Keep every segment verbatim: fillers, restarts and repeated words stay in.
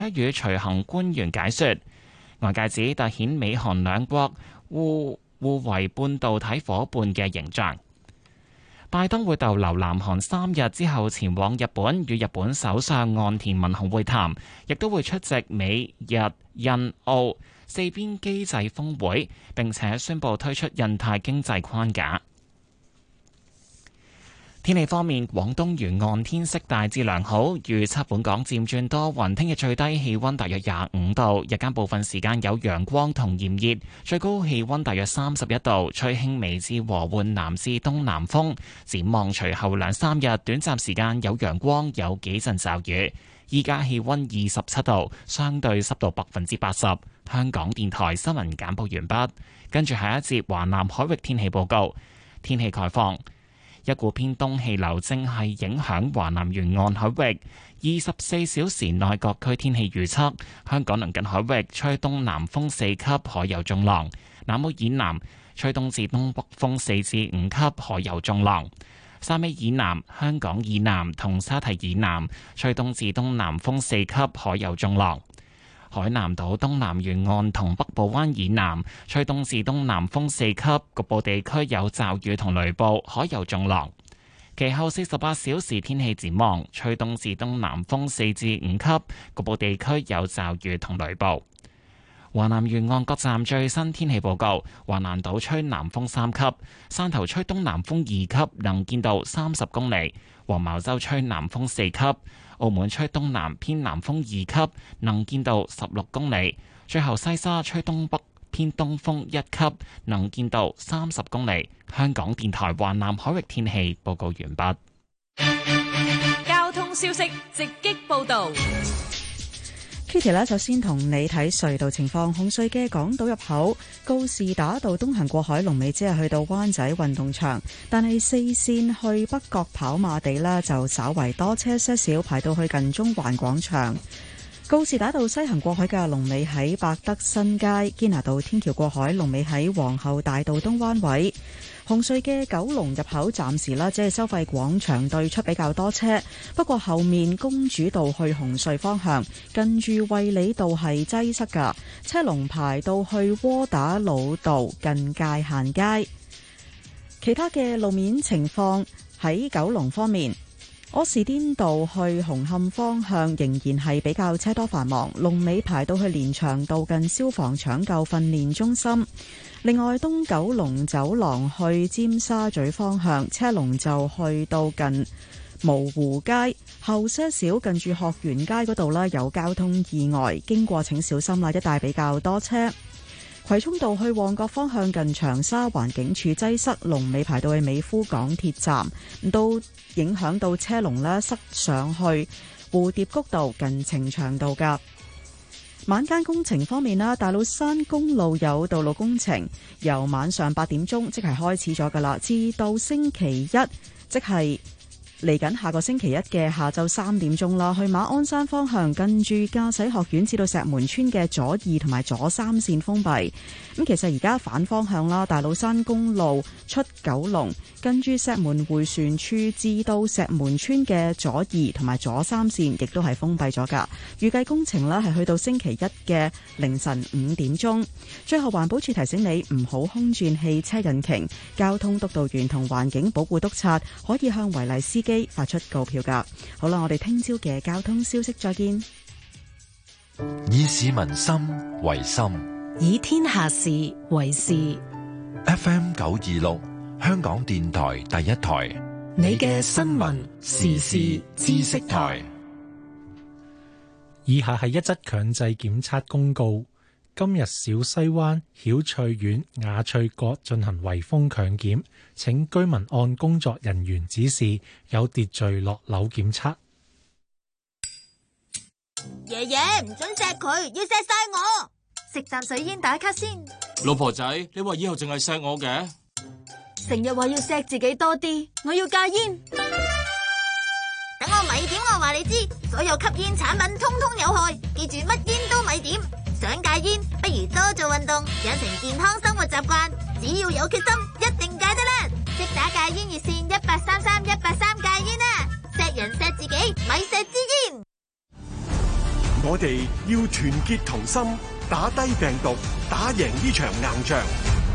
與隨行官員解說。外界指凸顯美韓兩國互互為半導體夥伴嘅形象。拜登會逗留南韓三日之後前往日本，與日本首相岸田文雄會談，亦都會出席美日印澳四邊機制峰會，並且宣布推出印太經濟框架。天氣方面，廣東沿岸天色大致良好，預測本港漸轉多雲，聽日最低氣溫大約廿五度，日間部分時間有陽光同炎熱，最高氣溫大約三十一度，吹輕微至和緩南至東南風。展望隨後兩三日，短暫時間有陽光，有幾陣驟雨。依家氣溫二十七度，相對濕度百分之八十。香港電台新聞簡報完畢，跟住下一節華南海域天氣報告。天氣概況。一股偏東氣流正係影響華南沿岸海域，二十四小時內各區天氣預測：香港鄰近海域吹東南風四級，海有中浪；南澳以南吹東至東北風四至五級，海有中浪；汕尾以南、香港以南同沙提以南吹東至東南風四級，海有中浪。海南島東南沿岸同北部灣以南吹東至東南風四級，局部地區有驟雨同雷暴，海有中浪。其後四十八小時天氣展望，吹東至東南風四至五級，局部地區有驟雨同雷暴。華南沿岸各站最新天氣報告：華南島吹南風三級，汕頭吹東南風二級，能見度三十公里；黃茅洲吹南風四級。澳門吹東南偏南風二級，能見度十六公里。最後西沙吹東北偏東風一級，能見度三十公里。香港電台華南海域天氣報告完畢。 交通消息直擊報道。 Kitty 咧，首先同你睇隧道情況。紅隧嘅港島入口告士打道東行過海龍尾只係去到灣仔運動場，但係四線去北角跑馬地呢就稍為多車些少，排到去近中環廣場。告士打道西行過海嘅龍尾喺百德新街，堅拿道天橋過海龍尾喺皇后大道東灣位。紅隧嘅九龍入口暫時啦，只係收費廣場對出比較多車，不過後面公主道去紅隧方向近住衛理道係擠塞噶，車龍排到去窩打老道近界限街。其他嘅路面情況喺九龍方面，柯士甸道去紅磡方向仍然係比較車多繁忙，龍尾排到去連翔道近消防搶救訓練中心。另外，東九龍走廊去尖沙咀方向車龍就去到近蕪湖街，後些少近住學園街嗰度呢有交通意外，經過請小心啦，一帶比較多車。葵涌道去旺角方向近長沙環境處擠塞，龍尾排到去美孚港鐵站，都影響到車龍呢塞上去蝴蝶谷道近呈祥道㗎。晚間工程方面啦，大老山公路有道路工程，由晚上八點鐘即係開始咗噶啦，至到星期一即係嚟緊下個星期一嘅下晝三點鐘啦，去馬鞍山方向近住駕駛學院至到石門村嘅左二同埋左三線封閉。咁其實而家反方向啦，大老山公路出九龍近住石門迴旋處至到石門村嘅左二同埋左三線亦都係封閉咗噶。預計工程呢係去到星期一嘅凌晨五點鐘。最後環保署提醒你唔好空轉汽車引擎，交通督導員同環境保護督察可以向違例司機發出告票噶。好啦，我哋聽朝嘅交通消息再見。 以市民心為心， 以天下事為事。 F M 九二六香港電台第一台， 你嘅新聞時事知識台。 以下係一則強制檢測公告。今日小西灣曉翠苑雅翠閣進行圍封強檢，請居民按工作人員指示有秩序落樓檢測。 爺爺唔准錫佢，要錫晒我。食啖水煙打卡先。 老婆仔，你話以後淨係錫我嘅？ 成日話要錫自己多啲，我要戒煙。等我咪點我話你知，所有吸煙產品通通有害，記住乜煙都咪點。想戒煙，不如多做運動，養成健康生活習慣。只要有決心，一定戒得啦！即打戒煙熱線一八三三一八三戒煙啦！錫人錫自己，咪錫支煙。 我哋哋要團結同心，打低病毒，打贏呢場硬仗。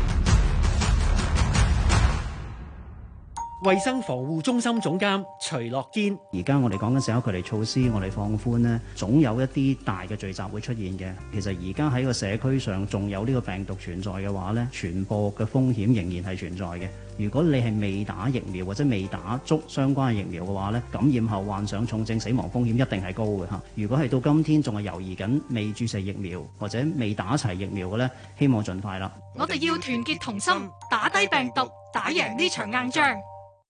衛生防護中心總監徐樂堅： 而家我哋講緊社交距離措施，我哋放寬呢，總有一啲大嘅聚集會出現嘅。其實而家喺個社區上仲有呢個病毒存在嘅話呢，傳播嘅風險仍然係存在嘅。如果你係未打疫苗或者未打足相關嘅疫苗嘅話呢，感染後患上重症死亡風險一定係高嘅嚇。如果係到今天仲係猶豫緊未注射疫苗或者未打齊疫苗嘅呢，希望盡快啦。 我哋要團結同心，打低病毒，打贏呢場硬仗。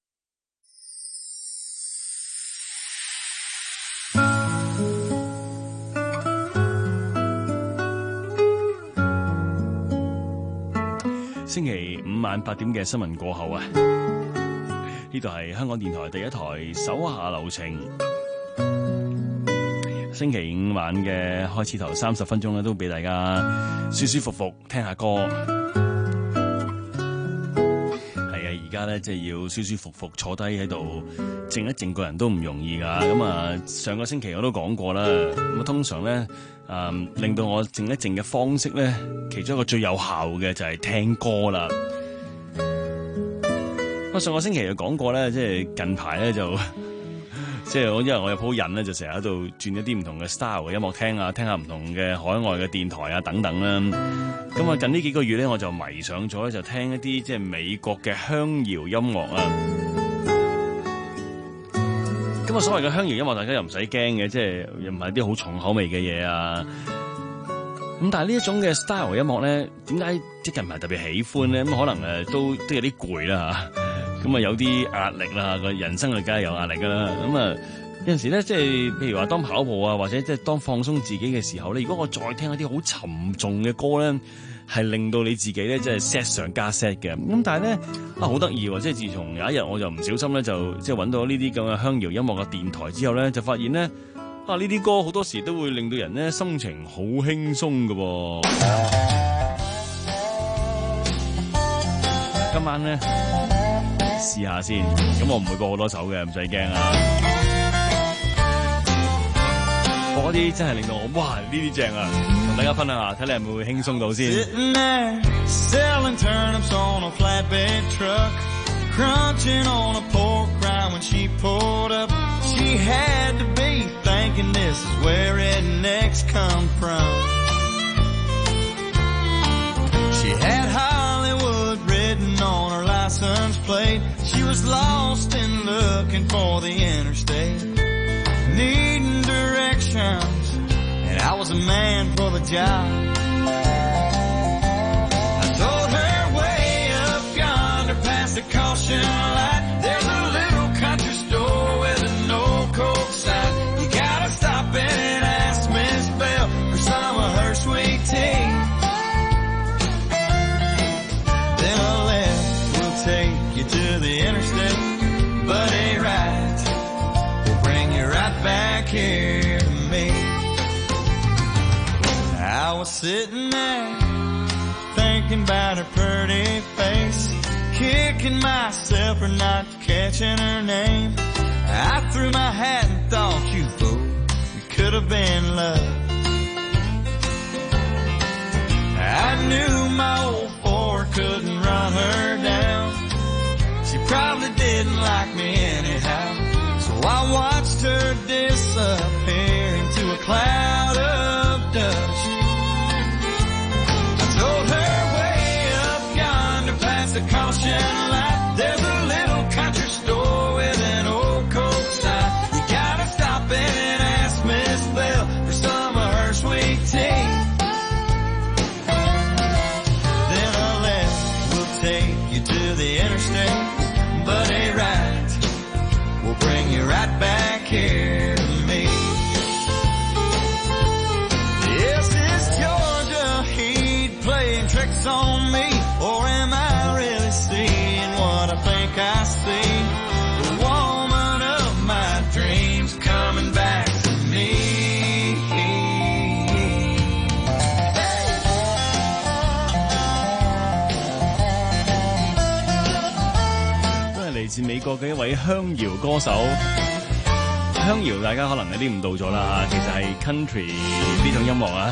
星期五晚八點嘅新聞過後啊，呢度係香港電台第一台手下留情。星期五晚嘅開始頭三十分鐘咧，都俾大家舒舒服服聽下歌。係啊，而家咧即係要舒舒服服坐低喺度靜一靜，個人都唔容易噶。咁啊，上個星期我都講過啦。咁啊，通常咧。誒、嗯，令到我靜一靜嘅方式咧，其中一個最有效嘅就係聽歌啦。我上個星期就講過咧，即係近排咧就，即係我因為我有鋪癮咧，就成日喺度轉一啲唔同嘅 style 嘅音樂聽啊，聽下唔同嘅海外嘅電台啊等等啦。咁啊，近呢幾個月咧，我就迷上咗咧，就聽一啲即係美國嘅鄉謠音樂啊。咁啊，所謂嘅鄉謠音樂，大家又唔使驚嘅，即係又唔係啲好重口味嘅嘢啊。咁但係呢一種嘅 style 音樂咧，點解即係唔係特別喜歡咧？咁可能誒都都有啲攰啦嚇，咁啊有啲壓力啦，個人生啊梗係有壓力噶啦。咁啊有陣時咧，即係譬如話當跑步啊，或者即係當放鬆自己嘅時候咧，如果我再聽一啲好沉重嘅歌咧，係令到你自己咧，即係 set 上加 set 嘅。咁但係咧啊，好得意喎！即係自從有一日我就唔小心咧，就即係揾到呢啲咁嘅鄉謠音樂嘅電台之後咧，就發現咧啊，呢啲歌好多時都會令到人咧心情好輕鬆㗎喎。今晚咧試下先，咁我唔會播好多首嘅，唔使驚啊！播啲真係令到我哇呢啲正啊，同大家分享下，睇你係咪會輕鬆到先。Sitting there, selling turnips on a flatbed truck, crunching on a pork rind when she pulled up. She had to be thinking this is where rednecks come from. She had Hollywood written on her license plate. She was lost and looking for the interstate, needing directions, and I was a man for the job. I told her way up yonder past the caution light, there's a little country store with an old Coke sign. You gotta stop in and ask Miss Bell for some of her sweet tea. Then a left will take you to the interstate, but a right will bring you right back here to me. I was sitting there thinking about her pretty face, kicking myself for not catching her name. I threw my hat and thought, you fool, you could have been love. I knew my old Ford couldn't run her down. She probably didn't like me anyhow, so I watched her disappear into a cloud of dust. I told her way up yonder past the caution light, there's a little country store with an old Coke sign. You gotta stop in and ask Miss Bell for some of her sweet tea. Then a left will take you to the interstate, but a right will bring you right back here to me. Yes, it's Georgia heat playing tricks on me, or am I really seeing what I think I see? The woman of my dreams coming back to me. 都係嚟自美國嘅一位鄉謠歌手。 鄉謠大家可能有啲誤導咗啦，其實係 country 呢種音樂啊。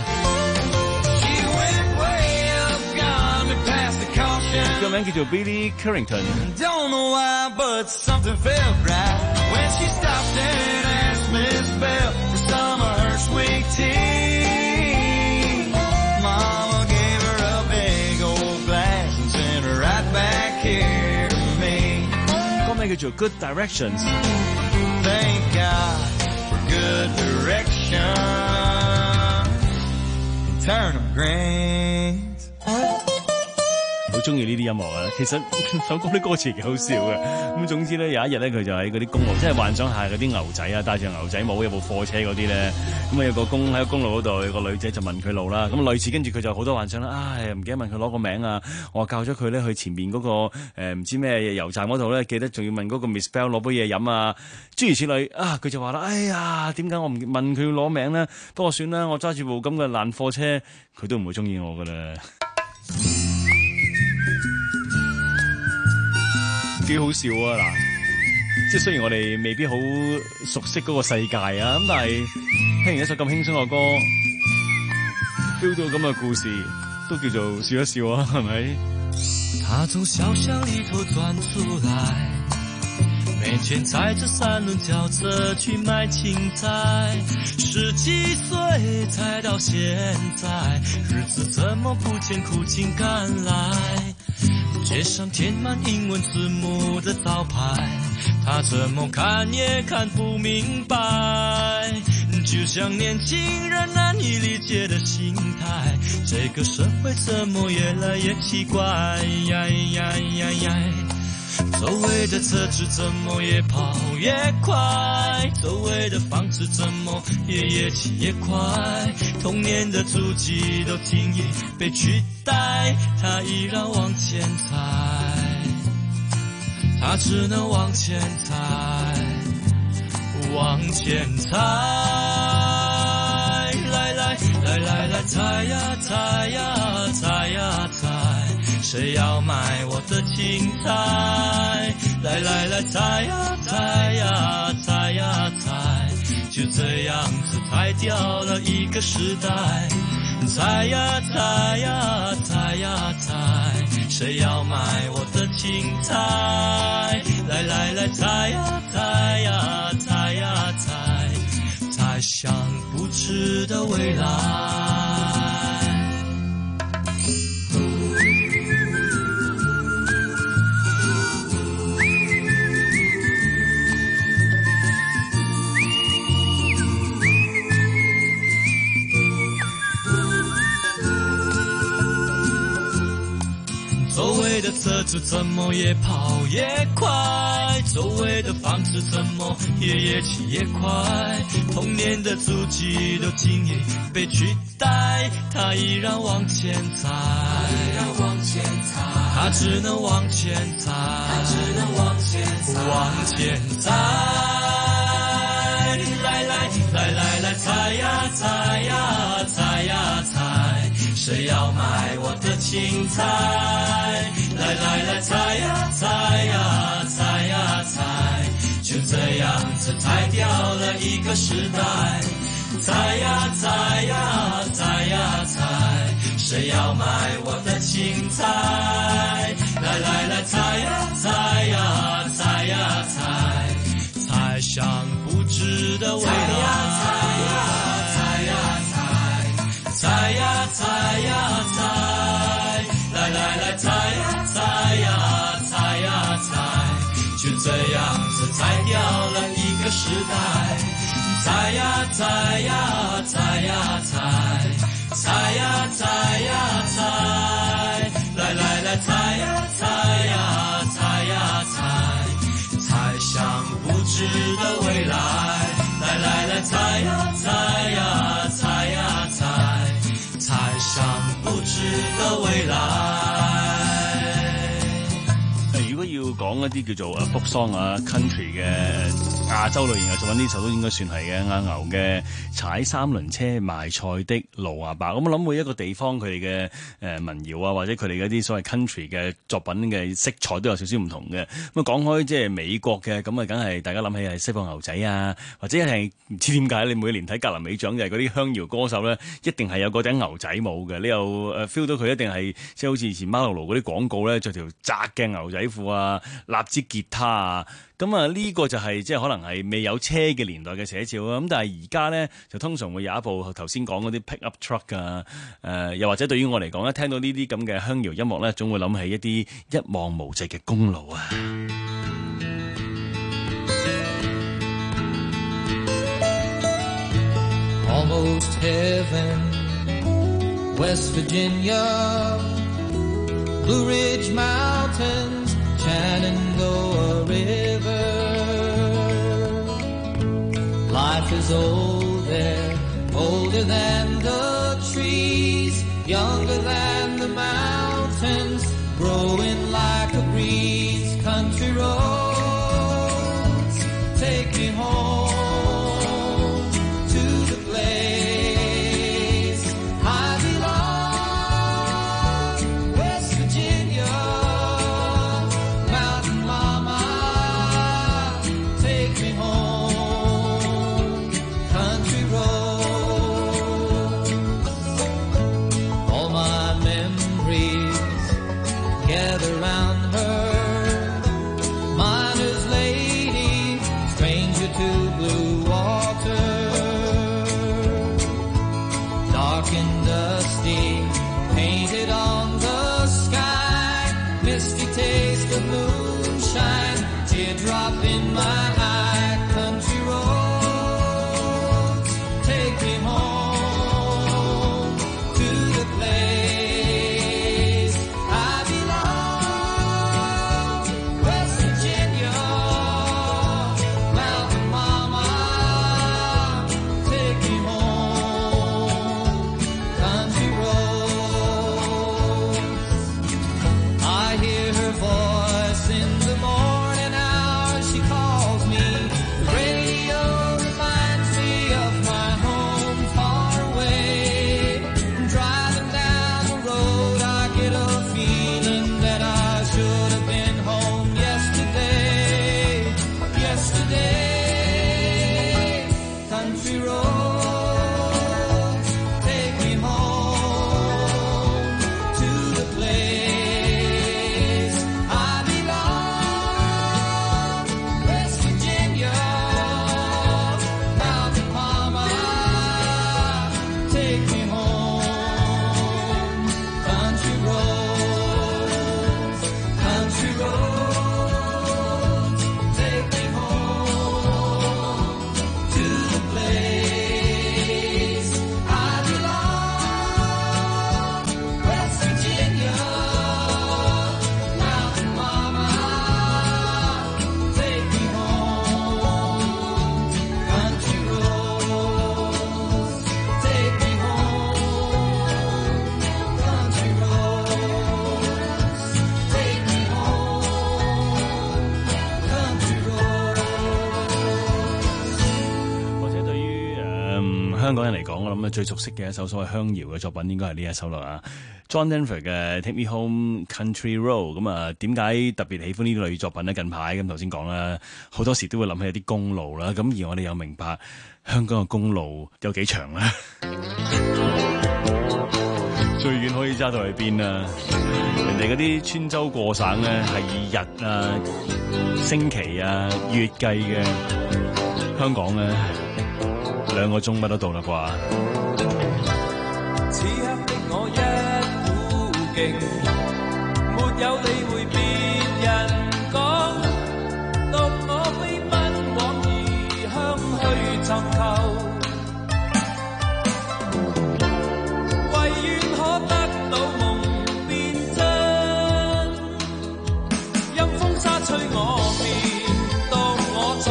個名叫做 Billy Currington。Don't know why, but something felt right when she stopped and asked Miss Bell for some of her sweet tea. Mama gave her a big old glass and sent her right back here to me. 歌名叫做 Good Directions。Thank God for good direction. Turnip greens。好中意呢啲音樂啊！其實首歌啲歌詞幾好笑嘅。咁總之咧，有一日咧，佢就喺嗰啲公路，即係幻想下嗰啲牛仔啊，戴住牛仔帽，有部貨車嗰啲咧。咁啊有個公喺個公路嗰度，有個女仔就問佢路啦。咁類似跟住佢就好多幻想啦。唉，唔記得問佢攞個名啊！我教咗佢咧去前面嗰、嗰個唔、呃、知咩油站嗰度咧，記得仲要問嗰個 Miss Bell 攞杯嘢飲啊！諸如此類啊！佢就話啦：哎呀，點解我唔問佢攞名咧？不過算啦，我揸住部咁嘅爛貨車，佢都唔會中意我噶啦。幾好笑啊！嗱，即係雖然我哋未必好熟悉嗰個世界啊，咁但係聽完一首咁輕鬆嘅歌 ，feel 到咁嘅故事，都叫做笑一笑啊，係咪？他從小巷裏頭鑽出來，每天踩着三輪轎車去賣青菜，十幾歲才到現在，日子怎麼不見苦盡甘來。街上貼滿英文字母的招牌，他怎麼看也看不明白，就像年輕人難以理解的心態，這個社會怎麼越來越奇怪呀呀呀呀，周圍的車子怎麼越跑越快，周圍的房子怎麼也越起越快，童年的足跡都輕易被取代，他依然往前踩，他只能往前踩，往前踩，來來來來來踩呀踩呀踩呀踩，誰要買我的青菜？來來來踩呀踩呀踩呀踩，就這樣子踩掉了一個時代。踩呀踩呀踩呀踩，誰要買我的青菜？來來來踩呀踩呀踩呀踩，踩向不知的未來。周圍的車子怎麼越跑越快，周圍的房子怎麼也越起越快，童年的足跡都輕易被取代，他依然往前踩，他只能往前踩，往前踩，來來來來來踩呀踩呀踩呀踩，誰要買我的青菜？來來來踩呀踩呀踩呀踩，就這樣子踩掉了一個時代。踩呀踩呀踩呀踩，誰要買我的青菜？來來來踩呀踩呀踩呀踩，踩向不知的未來。踩呀踩呀踩，來來來踩呀踩呀踩呀踩，就這樣子踩掉了一個時代。踩呀踩呀踩呀踩，踩呀踩呀踩，來來來踩呀踩呀踩呀踩，踩向不知的未來。來來來踩呀踩呀踩呀踩，踩向不知的未來。如果要講一啲叫做誒 folk song 啊 country 嘅亞洲類型嘅作品，呢首都應該算係嘅。阿牛嘅踩三輪車賣菜的路阿伯，咁我諗每一個地方佢哋嘅誒民謠啊，或者佢哋嗰啲所謂 country 嘅作品嘅色彩都有少少唔同嘅。咁啊講開即係美國嘅，咁啊梗係大家諗起係西部牛仔啊，或者係唔知點解你每年睇格林美獎就係嗰啲鄉謠歌手咧，一定係有嗰頂牛仔帽嘅。你又誒 feel 到佢一定係即係好似以前馬路路嗰啲廣告咧，着條窄嘅牛仔褲啊，立支吉他啊。咁啊，呢個就係即係可能係未有車嘅年代嘅寫照啊。咁但係而家咧就通常會有一部頭先講嗰啲 pick up truck 啊，誒、呃、又或者對於我嚟講，一聽到呢啲咁嘅鄉謠音樂咧，總會諗起一啲一望無際嘅公路啊。 Almost heaven, West Virginia, Blue Ridge Mountains, Shenandoah River. Life is old there, older than the trees, younger than the mountains, growing like a breeze. Country roads, take me home. 香港人嚟講，我諗最熟悉嘅一首所謂鄉謠嘅作品，應該係呢一首啦。John Denver 嘅《Take Me Home Country Road》，咁啊，點解特別喜歡呢類作品呢？近排咁頭先講啦，好多時都會諗起一啲公路啦。咁而我哋又明白香港嘅公路有幾長咧？最遠可以揸到去邊啊？人哋嗰啲穿州過省咧係以日啊、星期啊、月計嘅，香港咧兩個鐘乜都到啦啩。 此刻的我一股勁，沒有理會別人講，獨我飛奔往異鄉去尋求，唯願可得到夢變真，任風沙吹我面，當我闖。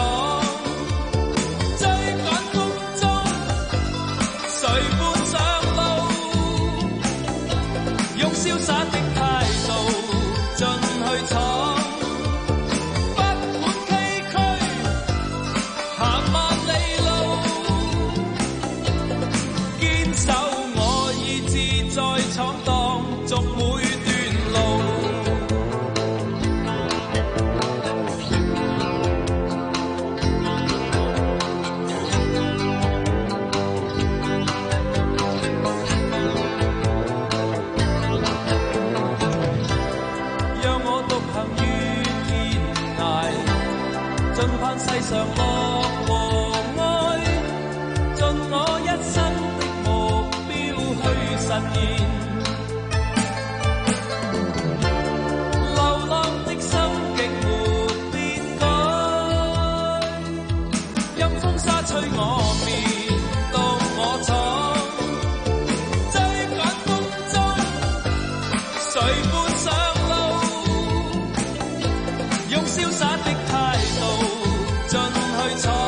瀟灑的態度，進去闖蕩，逐每段路。讓我獨行於天涯，盡盼世上樂和愛，盡我一生的目標去實現。流浪的心極沒變改，任風沙吹我面，動我闖，追趕風中，誰伴上路？用瀟灑的態度進去闖。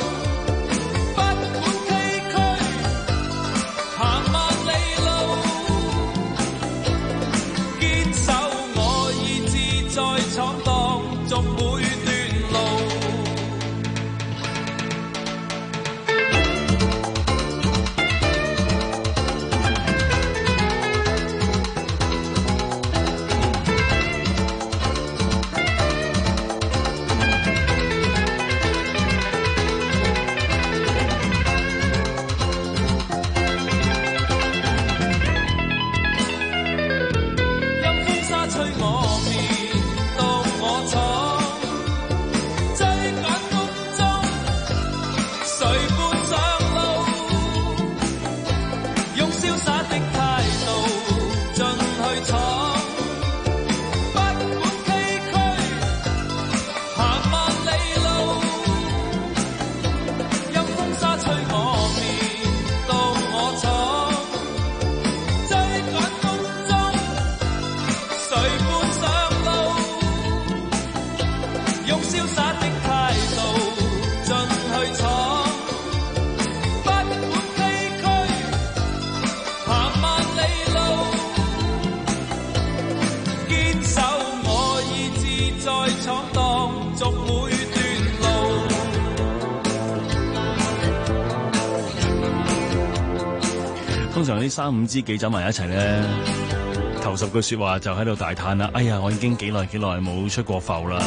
通常啲三五知己走埋一齊咧，頭十句說話就喺度大嘆啦。哎呀，我已經幾耐幾耐冇出過埠啦。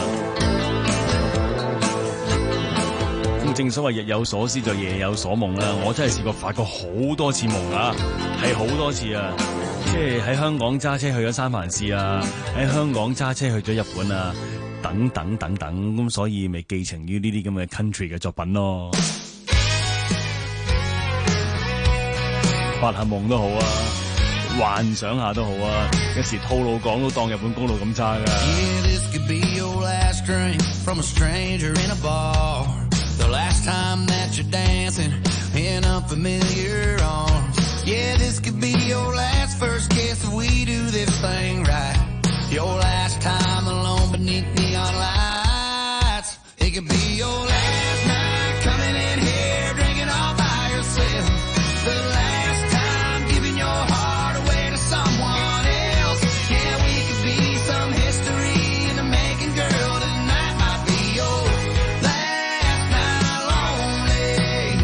咁正所謂日有所思就夜有所夢啦。我真係試過發過好多次夢啊，係好多次啊。即係喺香港揸車去咗三藩市啊，喺香港揸車去咗日本啊，等等等等。咁所以咪寄情於呢啲咁嘅 country 嘅作品咯。發下夢都好啊，幻想下都好啊，有時吐露港都當日本公路咁揸㗎。 Yeah, this could be your last drink from a stranger in a bar. The last time that you're dancing in unfamiliar arms. Yeah, this could be your last first kiss if we do this thing right. Your last time alone beneath neon lights. It could be your last night coming in here drinking all by yourself. The last time giving your heart away to someone else. Yeah, we could be some history in the making, girl. Tonight might be your last night lonely.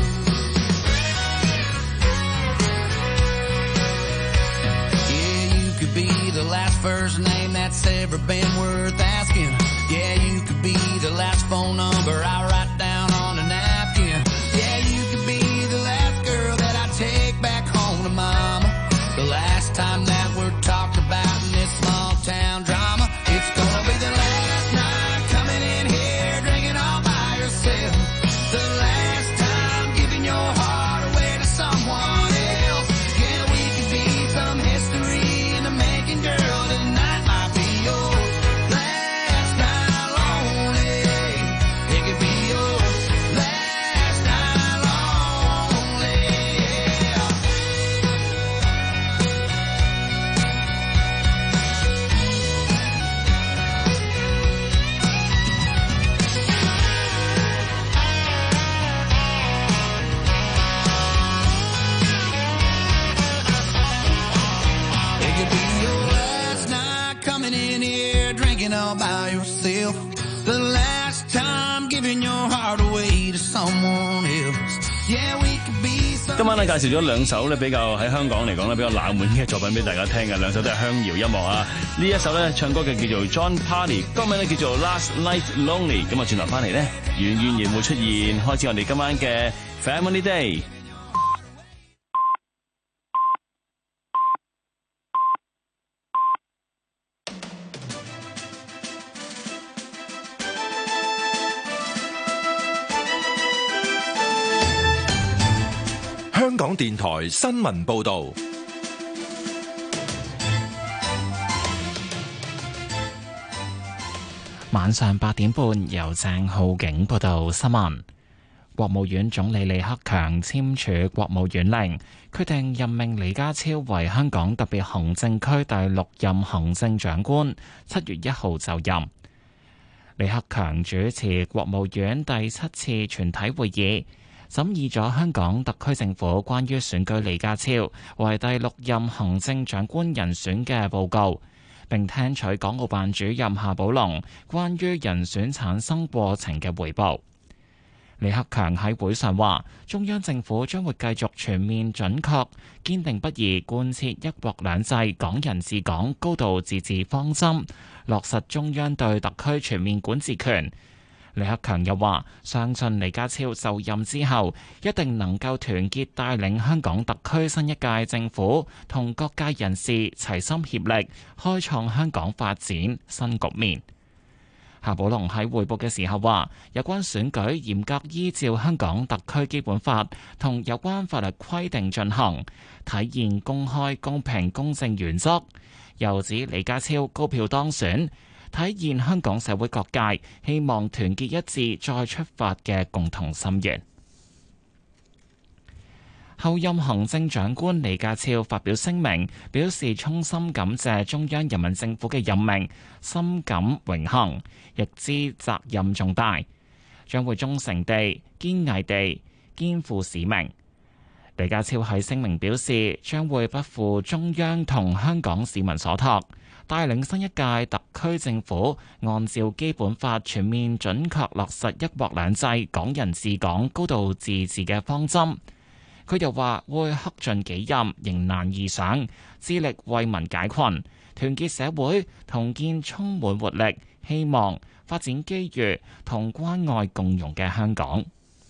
Yeah, you could be the last first name that's ever been worth asking. Yeah, you could be the last phone number I write down on a napkin. Yeah, you could be the last girl that I take back home to mama. The last time that we're talked about in this small town drama. It's gonna be the last night coming in here drinking all by yourself. The last time giving your heart away to someone else. Yeah, we could be some history in the making, girl. Tonight might be your last night lonely. It could be your last night lonely. Yeah. It could be your last night coming in here drinking all by yourself. The last time giving your heart away to someone else. Yeah, we could be some 今晚咧介紹咗兩首咧比較喺香港嚟講咧比較冷門嘅作品俾大家聽嘅，兩首都係鄉謠音樂啊！呢一首咧唱歌嘅叫做 John Party， 歌名咧叫做 Last Night Lonely。咁啊轉頭翻嚟咧，遠遠然會出現，開始我哋今晚嘅 Family Day。 香港電台新聞報道， 晚上八點半由鄭浩景報道新聞。國務院總理李克強簽署國務院令，決定任命李家超為香港特別行政區第六任行政長官，七月一號就任。李克強主持國務院第七次全體會議，審議咗香港特區政府關於選舉李家超為第六任行政長官人選嘅報告，並聽取港澳辦主任夏寶龍關於人選產生過程嘅彙報。李克強喺會上話，中央政府將會繼續全面準確、堅定不移貫徹一國兩制、港人治港、高度自治方針，落實中央對特區全面管治權。李克強又話，相信李家超就任之後，一定能夠團結帶領香港特區新一屆政府同各界人士齊心協力，開創香港發展新局面。夏寶龍喺匯報嘅時候話，有關選舉嚴格依照香港特區基本法同有關法律規定進行，體現公開、公平、公正原則。又指李家超高票當選，體現香港社會各界希望團結一致再出發嘅共同心願。候任行政長官李家超發表聲明，表示衷心感謝中央人民政府嘅任命，深感榮幸，亦知責任重大，將會忠誠地、堅毅地肩負使命。李家超喺聲明表示，將會不負中央同香港市民所託，帶領新一屆特區政府按照基本法全面準確落實一國兩制、港人治港、高度自治嘅方針。佢又話會克盡己任，迎難而上，致力為民解困，團結社會，同建充滿活力、希望、發展機遇同關愛共融嘅香港。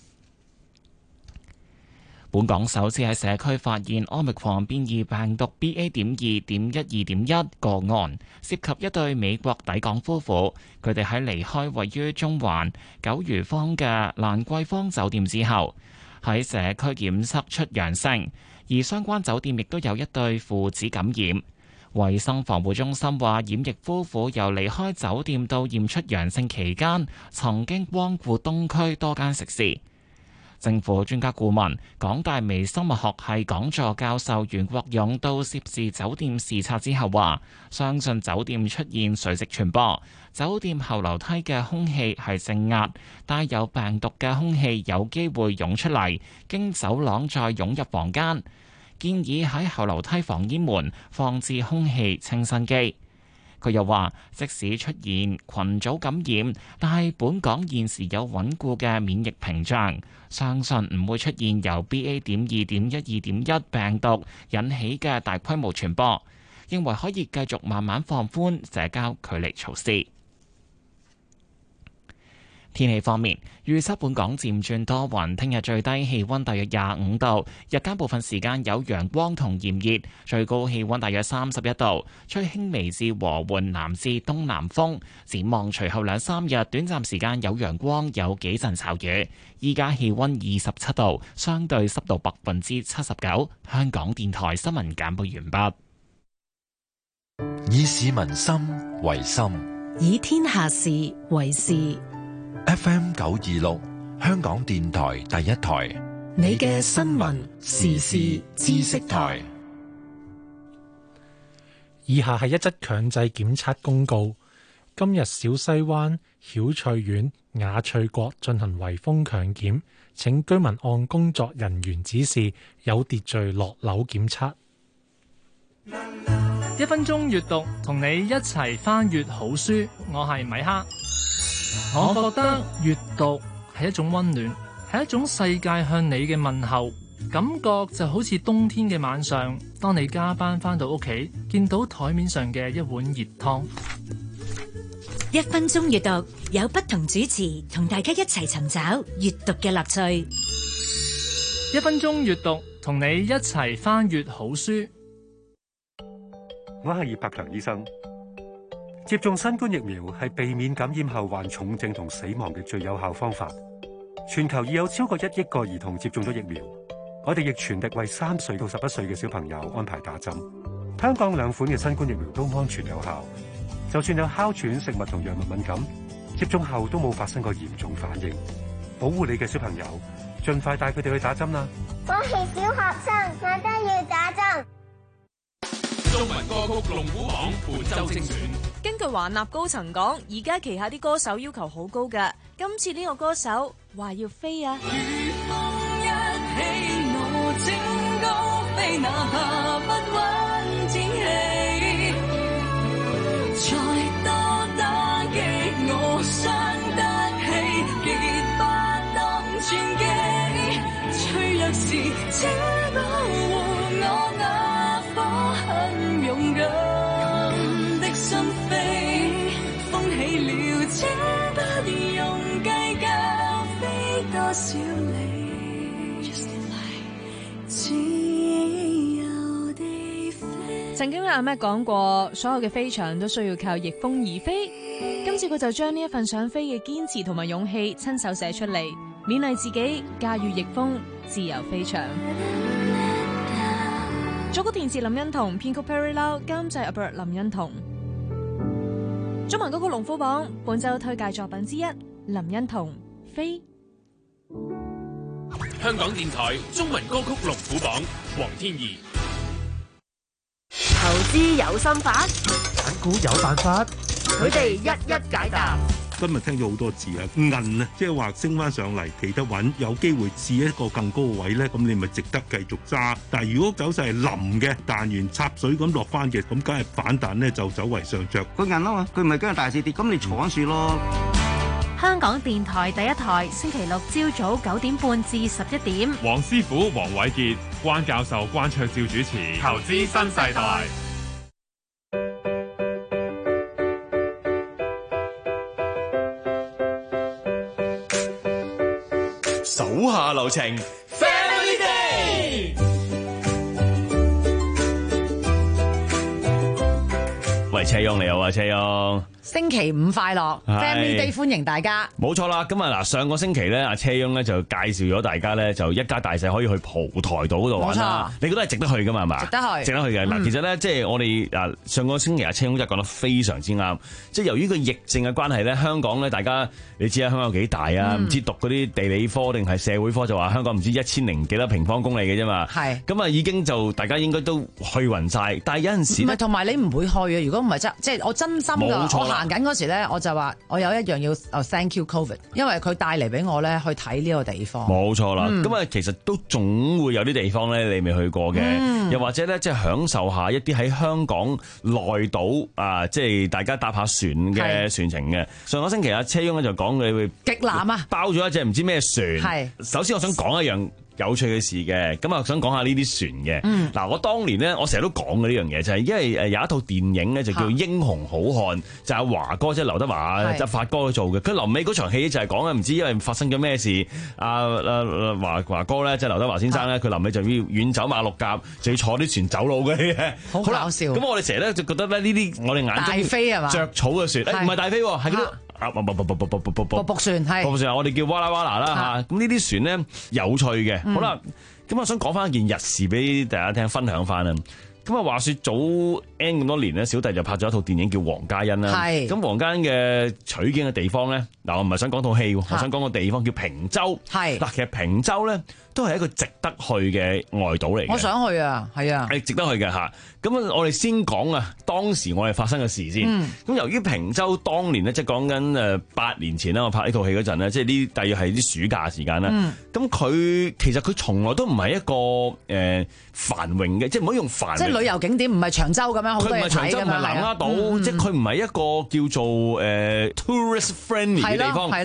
本港首次喺社區發現 Omicron 變異病毒 B A 點二點一二點一個案，涉及一對美國抵港夫婦，佢哋喺離開位於中環九如坊嘅蘭桂坊酒店之後，喺社區檢測出陽性，而相關酒店亦都有一對父子感染。衛生防護中心話，染疫夫婦由離開酒店到驗出陽性期間，曾經光顧東區多間食肆。政府專家顧問、港大微生物學系講座教授袁國勇到涉事酒店視察之後話，相信酒店出現垂直傳播，酒店後樓梯嘅空氣係正壓，帶有病毒嘅空氣有機會湧出嚟，經走廊再湧入房間。建議喺後樓梯防煙門放置空氣清新機。佢又話，即使出現群組感染，但係本港現時有穩固嘅免疫屏障，相信唔會出現由 B A 點二點一二點一病毒引起嘅大規模傳播，認為可以繼續慢慢放寬社交距離措施。天氣方面，預測本港漸轉多雲，聽日最低氣溫大約廿五度，日間部分時間有陽光同炎熱，最高氣溫大約三十一度，吹輕微至和緩南至東南風。展望隨後兩三日，短暫時間有陽光，有幾陣驟雨。依家氣溫二十七度，相對濕度百分之七十九。香港電台新聞簡報完畢。以市民心為心， 以天下事為事。 F M 九二六，香港電台第一台， 你嘅新聞時事知識台。 以下係一則強制檢測公告。今日小西灣曉翠苑雅翠閣進行圍封強檢，請居民按工作人員指示有秩序落樓檢測。 一分鐘閱讀，同你一齊翻閱好書。我係米哈。我覺得閱讀係一種溫暖，係一種世界向你嘅問候。 感覺就好似冬天嘅晚上，當你加班返到屋企，見到台面上嘅一碗熱湯。 一分鐘閱讀，有不同主持同大家一齊尋找閱讀嘅樂趣。 一分鐘閱讀，同你一齊翻閱好書。 我係葉柏強醫生。接種新冠疫苗係避免感染後患重症同死亡嘅最有效方法。全球已有超過一億個兒童接種咗疫苗，我哋亦全力為三歲到十一歲嘅小朋友安排打針。香港兩款嘅新冠疫苗都安全有效，就算有哮喘、食物同藥物敏感，接種後都冇發生過嚴重反應。保護你嘅小朋友，盡快帶佢哋去打針啦！ 我係小學生，我都要打針。 中文歌曲龍虎榜本周精選。 根據華納高層講，而家旗下啲歌手要求好高㗎。今次呢個歌手話要飛啊！ 如風一起，我正高飛，哪怕不穩展起，再多打擊我傷得起，極不當傳奇，脆弱時請保護我那顆很勇敢的心扉，風起了請不用計較飛多少里，自由地飛。 曾經阿 Mac 講過，所有嘅飛翔都需要靠逆風而飛。今次佢就將呢一份想飛嘅堅持同埋勇氣親手寫出嚟，勉勵自己駕馭逆風，自由飛翔。作曲填詞林欣彤，編曲 Perry Lau， 監製 Albert 林欣彤。中文歌曲龍虎榜本周推介作品之一，林欣彤飛。 香港電台中文歌曲龍虎榜，黃天怡。 投資有心法， 揀股有辦法， 佢哋一一解答。 今日聽咗好多字啊，銀啊，即係話升翻上嚟，企得穩，有機會至一個更高嘅位咧，咁你咪值得繼續揸。但係如果走勢係冧嘅，彈完插水咁落翻嘅，咁梗係反彈咧就走為上着。 佢銀啊嘛，佢唔係跟住大市跌，咁你坐穩住咯。 香港電台第一台，星期六朝早九點半至十一點。 黃師傅、黃偉傑、關教授、關卓照主持《投資新世代》。 手下留情 ，Family Day。 喂，車翁你好啊，車翁。 星期五快樂 ，Family Day 歡迎大家。 冇錯啦，咁啊嗱，上個星期咧，阿車翁咧就介紹咗大家咧，就一家大細可以去蒲台島嗰度玩啦。你覺得係值得去噶嘛？係嘛？ 值得去， 值得去嘅。嗱、嗯，其實咧，即係我哋嗱上個星期阿車翁真係講得非常之啱。即係由於個疫症嘅關係咧，香港咧，大家你知啊，香港有幾大啊？唔、嗯、知讀嗰啲地理科定係社會科就話香港唔知一千零幾多平方公里嘅啫嘛。係。咁啊，已經就大家應該都去勻晒。但係有陣時唔係，同埋你唔會去啊！如果唔係真，即係我真心㗎。我行緊嗰時咧，我就話我有一樣要哦 thank you COVID， 因為佢帶嚟俾我咧去睇呢個地方。冇錯啦，咁啊、嗯、其實都總會有啲地方咧你未去過嘅、嗯，又或者咧即係享受下一啲喺香港內島啊，即係大家搭下船嘅船程嘅。上個星期阿車翁咧就講佢會極南啊，包咗一隻唔知咩船。係，首先我想講一樣有趣嘅事嘅，咁啊想講下呢啲船嘅。嗱、嗯，我當年咧，我成日都講嘅呢樣嘢，就係、是、因為誒有一套電影咧，就叫《英雄好漢》，就係、是、華哥即係劉德華、執、就是、發哥做嘅。佢臨尾嗰場戲就係講咧，唔知因為發生咗咩事，阿阿華華哥咧，即係劉德華先生咧，佢臨尾就要遠走馬六甲，就要坐啲船走佬嘅。好搞笑。咁我哋成日咧就覺得咧呢啲我哋眼中大飛係嘛？著草嘅船，唔係、欸、大飛，係嗰啲。啊！卜卜卜卜卜卜卜卜卜卜船係，卜船我哋叫哇啦哇啦啦嚇。咁呢啲船咧有趣嘅、嗯。好啦，咁我想講翻一件日事俾大家聽，分享翻啦。咁啊，話說早 N 咁多年咧，小弟就拍咗一套電影叫《黃家欣》啦。係。咁黃家欣嘅取景嘅地方咧，嗱我唔係想講套戲，我想講個地方叫平洲。係。嗱，其實平洲咧都係一個值得去嘅外島嚟嘅。我想去啊，係啊。係值得去嘅嚇。咁我哋先講啊，當時我哋發生嘅事先。咁、嗯、由於平洲當年咧，即係講緊誒八年前啦，我拍呢套戲嗰陣咧，即係呢大約係啲暑假時間啦。咁、嗯、佢其實佢從來都唔係一個誒、呃、繁榮嘅，即係唔可以用繁榮。即係旅遊景點唔係長洲咁樣好多嘢睇㗎嘛。佢唔係長洲，唔係南丫島，嗯、即係佢唔係一個叫做誒、呃、tourist friendly 嘅地方。係咯。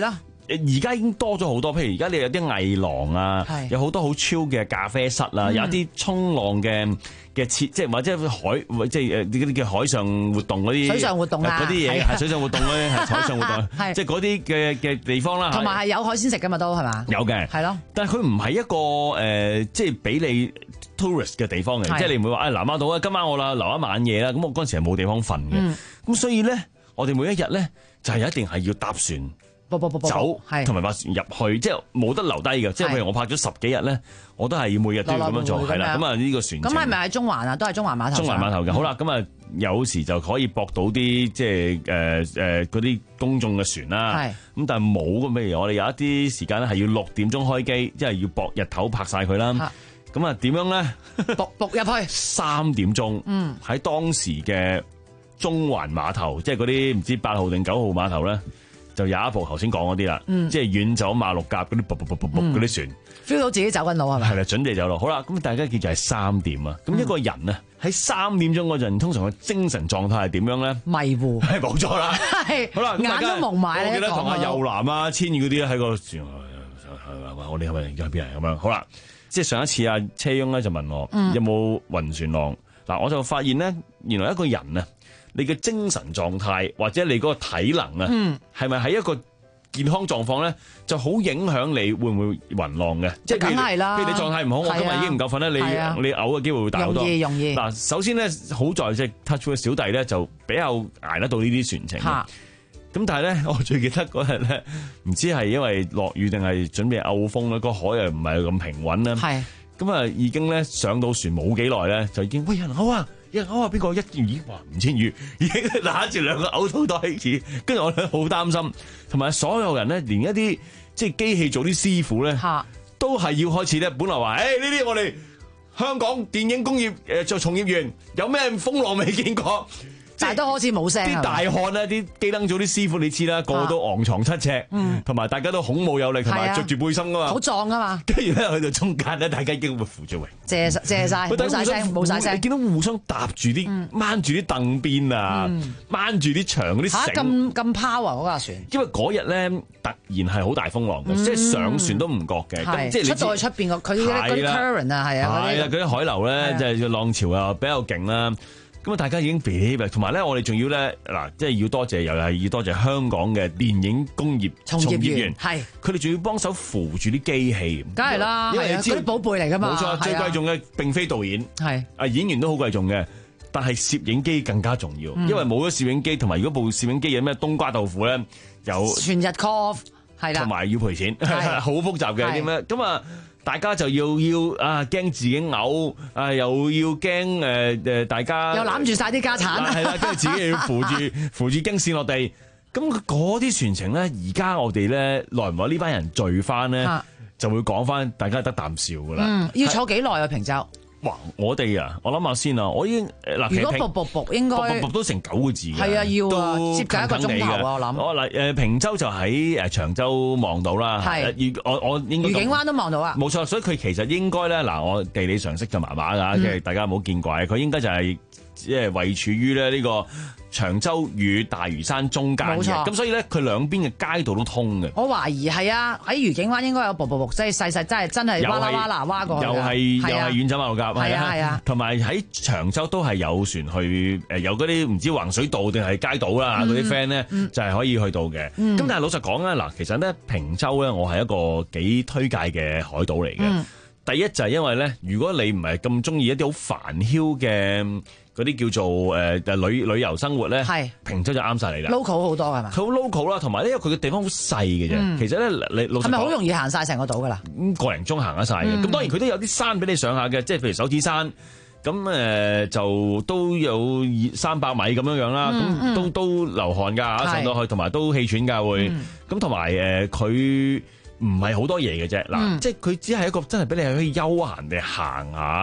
而家已經多咗好多，譬如而家你有啲藝廊啊，有好多好超嘅咖啡室啊，嗯、有一啲衝浪嘅嘅設，即係或者海，即係誒嗰啲叫海上活動嗰啲水上活動啊， 嗰啲嘢係水上活動咧，係海上活動，即係嗰啲嘅嘅地方啦。 同埋係有海鮮食噶嘛，都係嘛？ 有嘅，係咯。但係佢唔係一個誒、呃，即係俾你 tourist 嘅地方嚟，即係你唔會話誒南丫島啊，今晚我啦留一晚夜啦。咁我嗰陣時係冇地方瞓嘅，咁、嗯、所以咧，我哋每一日咧就係一定係要搭船。走，同埋把船入去，即係冇得留低嘅。即係譬如我拍咗十幾日咧，我都係要每日都要咁樣做，係啦。咁啊呢個船， 咁係咪喺中環啊？都係中環碼頭。 中環碼頭嘅，好啦。咁啊有時就可以駁到啲即係誒誒嗰啲公眾嘅船啦。係。咁但係冇嘅，譬如我哋有一啲時間咧係要六點鐘開機，即係要駁日頭拍晒佢啦。咁啊點樣咧？ 駁駁入去三點鐘。嗯。喺當時嘅中環碼頭，即係嗰啲唔知八號定九號碼頭咧。就有一部頭先講嗰啲啦，嗯、即係遠走馬六甲嗰啲卜卜卜卜卜嗰啲船 feel 到自己走緊路係咪？ 係啦，準備走路。好啦，咁大家記住係三點啊。咁一個人啊喺三點鐘嗰陣，通常嘅精神狀態係點樣咧？ 迷糊係冇錯啦。係好啦， 眼都蒙埋。 我記得同阿右南啊、千羽嗰啲喺個船，我哋係咪而家邊人咁樣？好啦，即係上一次阿車翁咧就問我、嗯、有冇暈船浪嗱，我就發現咧，原來一個人啊。你嘅精神狀態或者你嗰個體能啊，係咪喺一個健康狀況咧，就好影響你會唔會暈浪嘅？即係梗係啦。譬如你狀態唔好，我今日已經唔夠瞓咧，你你嘔嘅機會會大好多。容易容易。嗱，首先咧，好在即係 touch 嘅小弟咧，就比較捱得到呢啲船程。嚇。咁但係咧，我最記得嗰日咧，唔知係因為落雨定係準備漚風咧，個海又唔係咁平穩啦。係。咁啊，已經咧上到船冇幾耐咧，就已經喂人好啊！我話邊個一見咦哇吳千羽已經拿住兩個嘔吐袋，跟住我咧好擔心，同埋所有人咧，連一啲即係機器做啲師傅咧，都係要開始咧。本來話誒呢啲我哋香港電影工業誒做從業員有咩風浪未見過。 但係都好似冇聲。 啲大漢咧，啲機燈組啲師傅，你知啦，個個都昂藏七尺，同埋大家都孔武有力，同埋着住背心噶嘛， 好壯啊嘛。 跟住咧去到中間咧，大家已經會扶住圍， 借借晒，冇晒聲，冇晒聲。 你見到互相搭住啲，掹住啲凳邊啊，掹住啲牆嗰啲繩。 咁咁 power 嗰架船。 因為嗰日咧突然係好大風浪嘅，即係上船都唔覺嘅。即係出到去出邊個佢嗰啲 current 啊，係啊，係啊，嗰啲海流咧，即係浪潮啊比較勁啦。咁啊！大家已經疲憊，同埋咧，我哋仲要咧嗱，即係要多謝，又係要多謝香港嘅電影工業從業員，係佢哋仲要幫手扶住啲機器， 梗係啦，因為嗰啲寶貝嚟噶嘛， 冇錯，最貴重嘅並非導演，係啊演員都好貴重嘅，但係攝影機更加重要，因為冇咗攝影機，同埋如果部攝影機有咩冬瓜豆腐咧，有全日 call 係啦， 同埋要賠錢，好複雜嘅啲咩咁啊！大家就要要啊驚自己嘔啊，又要驚誒誒，大家又攬住晒啲家產， 係啦，跟住自己又要扶住扶住驚線落地。咁嗰啲船程咧，而家我哋咧耐唔耐呢班人聚翻咧，就會講翻，大家得啖笑噶啦。 嗯，要坐幾耐啊？平洲？ 哇！我哋啊，我諗下先啊，我已經嗱， 如果卜卜卜應該卜卜卜都成九個字嘅， 係啊，要啊，接近一個鐘頭啊，我諗。 我嗱誒平洲就喺誒長洲望到啦，係。我我應該愉景灣都望到啊。 冇錯，所以佢其實應該咧嗱，我地理常識就麻麻㗎，即係大家唔好見怪。佢應該就係即係位處於咧呢個長洲與大嶼山中間嘅，咁所以咧佢兩邊嘅街道都通嘅。 我懷疑係啊，喺愉景灣應該有卜卜卜，即係細細真係真係哇啦哇啦挖過去。 又係又係遠走馬六甲， 係啊係啊， 同埋喺長洲都係有船去誒，有嗰啲唔知橫水道定係街道啦，嗰啲 friend 咧就係可以去到嘅。咁但係老實講咧，嗱，其實咧坪洲咧，我係一個幾推介嘅海島嚟嘅。第一就係因為咧，如果你唔係咁中意一啲好煩囂嘅嗰啲叫做誒、呃、旅旅遊生活咧，係坪洲就啱晒你啦。 local 好多係嘛？ 佢好 local 啦，同埋咧，因為佢嘅地方好細嘅啫。嗯、其實咧，你老實講係咪好容易行晒成個島㗎啦？ 咁個零鐘行得晒嘅。咁、嗯、當然佢都有啲山俾你上下嘅，即係譬如手指山，咁誒、呃、就都有三百米咁樣樣啦。咁、嗯嗯、都都流汗㗎，上到去同埋都氣喘㗎會。咁同埋誒佢。唔係好多嘢嘅啫，嗱、嗯，即係佢只係一個真係俾你可以休閒地行下，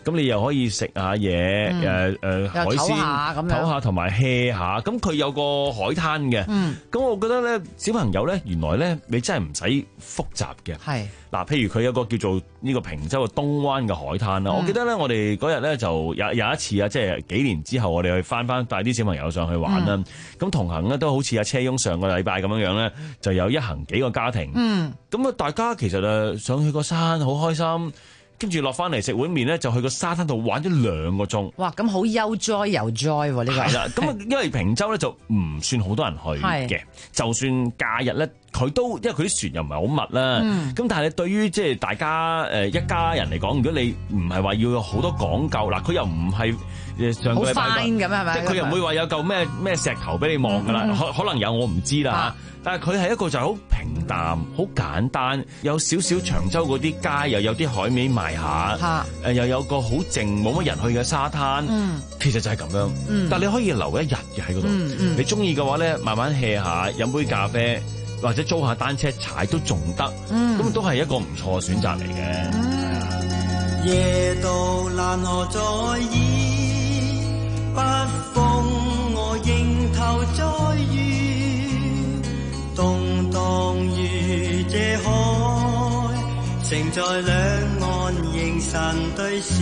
咁你又可以食下嘢，誒誒海鮮，唞下同埋 hea 下。咁佢有個海灘嘅，咁、嗯、我覺得咧小朋友咧原來咧你真係唔使複雜嘅。係嗱，譬如佢有個叫做呢個坪洲嘅東灣嘅海灘啦、嗯。我記得咧我哋嗰日咧就有有一次啊，即係幾年之後我哋去翻翻帶啲小朋友上去玩啦。咁、嗯、同行咧都好似阿車翁上個禮拜咁樣樣咧，就有一行幾個家庭。嗯，咁啊大家其實誒上去個山好開心。跟住落翻嚟食碗麵咧，就去個沙灘度玩咗兩個鐘。哇！咁好悠哉悠哉喎呢個。係啦，咁因為坪洲咧就唔算好多人去嘅，就算假日咧，佢都因為佢啲船又唔係好密啦。咁、嗯、但係你對於即係大家誒一家人嚟講，如果你唔係話要有好多講究，嗱佢又唔係上個禮拜咁係咪？即係佢又唔會話有嚿咩咩石頭俾你望㗎啦。可、嗯、可能有我唔知啦、啊、但係佢係一個就係好平淡、好簡單，有少少長洲嗰啲街，又有啲海味賣下，誒又有個好靜冇乜人去嘅沙灘、嗯，其實就係咁樣。嗯、但係你可以留一日嘅喺嗰度，你中意嘅話咧，慢慢 hea 下，飲杯咖啡，或者租下單車踩都仲得，咁、嗯、都係一個唔錯嘅選擇嚟嘅。 嗯、夜渡難河在意，北風我迎頭再遇，動盪如這海，承載兩岸凝神對視，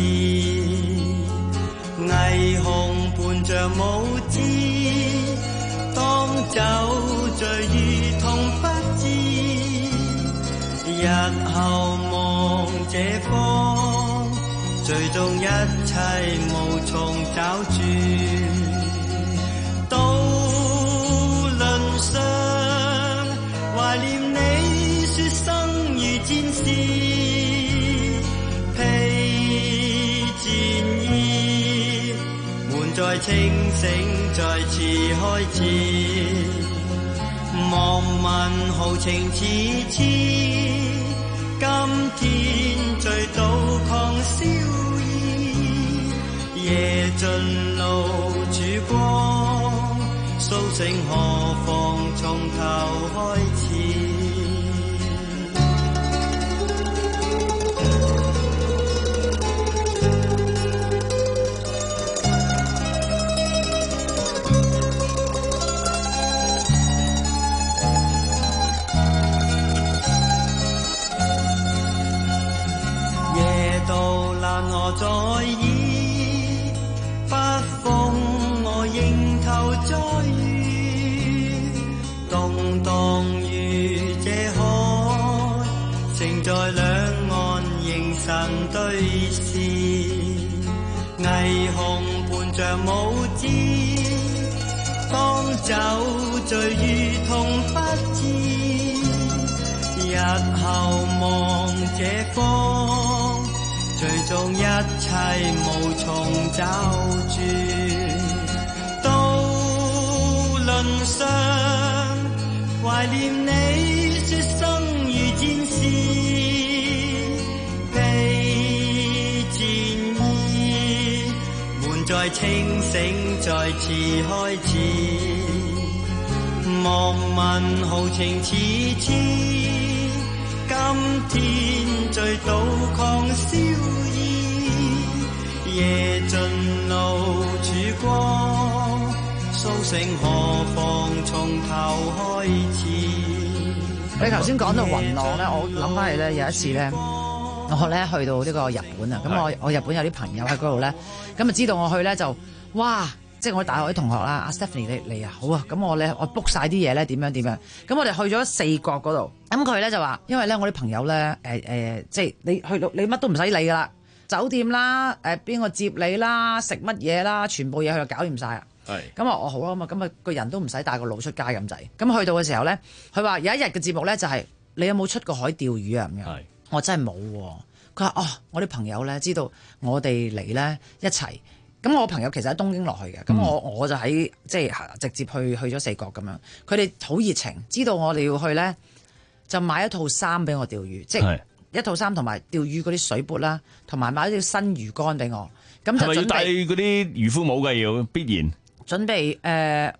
霓虹伴着舞姿，當酒醉如同不知，日後望這方，最終一切無從找住，渡輪上懷念你說生如戰士，披戰衣，滿載清醒再次開始，望問豪情似痴，今天醉倒狂燒衣，夜盡露曙光，蘇醒何妨從頭開始。我在意，北風我迎頭再遇，動盪如這海，承載兩岸凝神對視，霓虹伴着舞姿，當酒醉如同不知，日後望這方，最終一切無從找住，渡輪上懷念你說生如戰士，披戰衣，滿載清醒再次開始，望問豪情似痴，今天醉倒狂燒衣，夜盡露曙光，蘇醒何妨從頭開始。 你頭先講到雲浪咧，我諗翻起咧有一次咧，我咧去到呢個日本啊，咁我我日本有啲朋友喺嗰度咧，咁啊知道我去咧就哇！即係我大學啲同學啦，阿 Stephanie 你嚟啊，好啊，咁我咧我 book 晒啲嘢咧點樣點樣，咁我哋去咗四國嗰度，咁佢咧就話，因為咧我啲朋友咧誒誒，即係你去到你乜都唔使理噶啦，酒店啦，誒邊個接你啦，食乜嘢啦，全部嘢佢就搞掂晒啊。係，咁啊我好啊嘛，咁啊個人都唔使帶個腦出街咁滯，咁去到嘅時候咧，佢話有一日嘅節目咧就係、是、你有冇出過海釣魚啊咁樣，我真係冇喎，佢話哦，我啲朋友咧知道我哋嚟咧一齊。咁我朋友其實喺東京落去嘅，咁我我就喺即係直接去去咗四國咁樣。佢哋好熱情，知道我哋要去咧，就買一套衫俾我釣魚，即係一套衫同埋釣魚嗰啲水缽啦，同埋買一條新魚竿俾我。咁就準備係咪要戴嗰啲漁夫帽嘅？要必然準備誒、呃，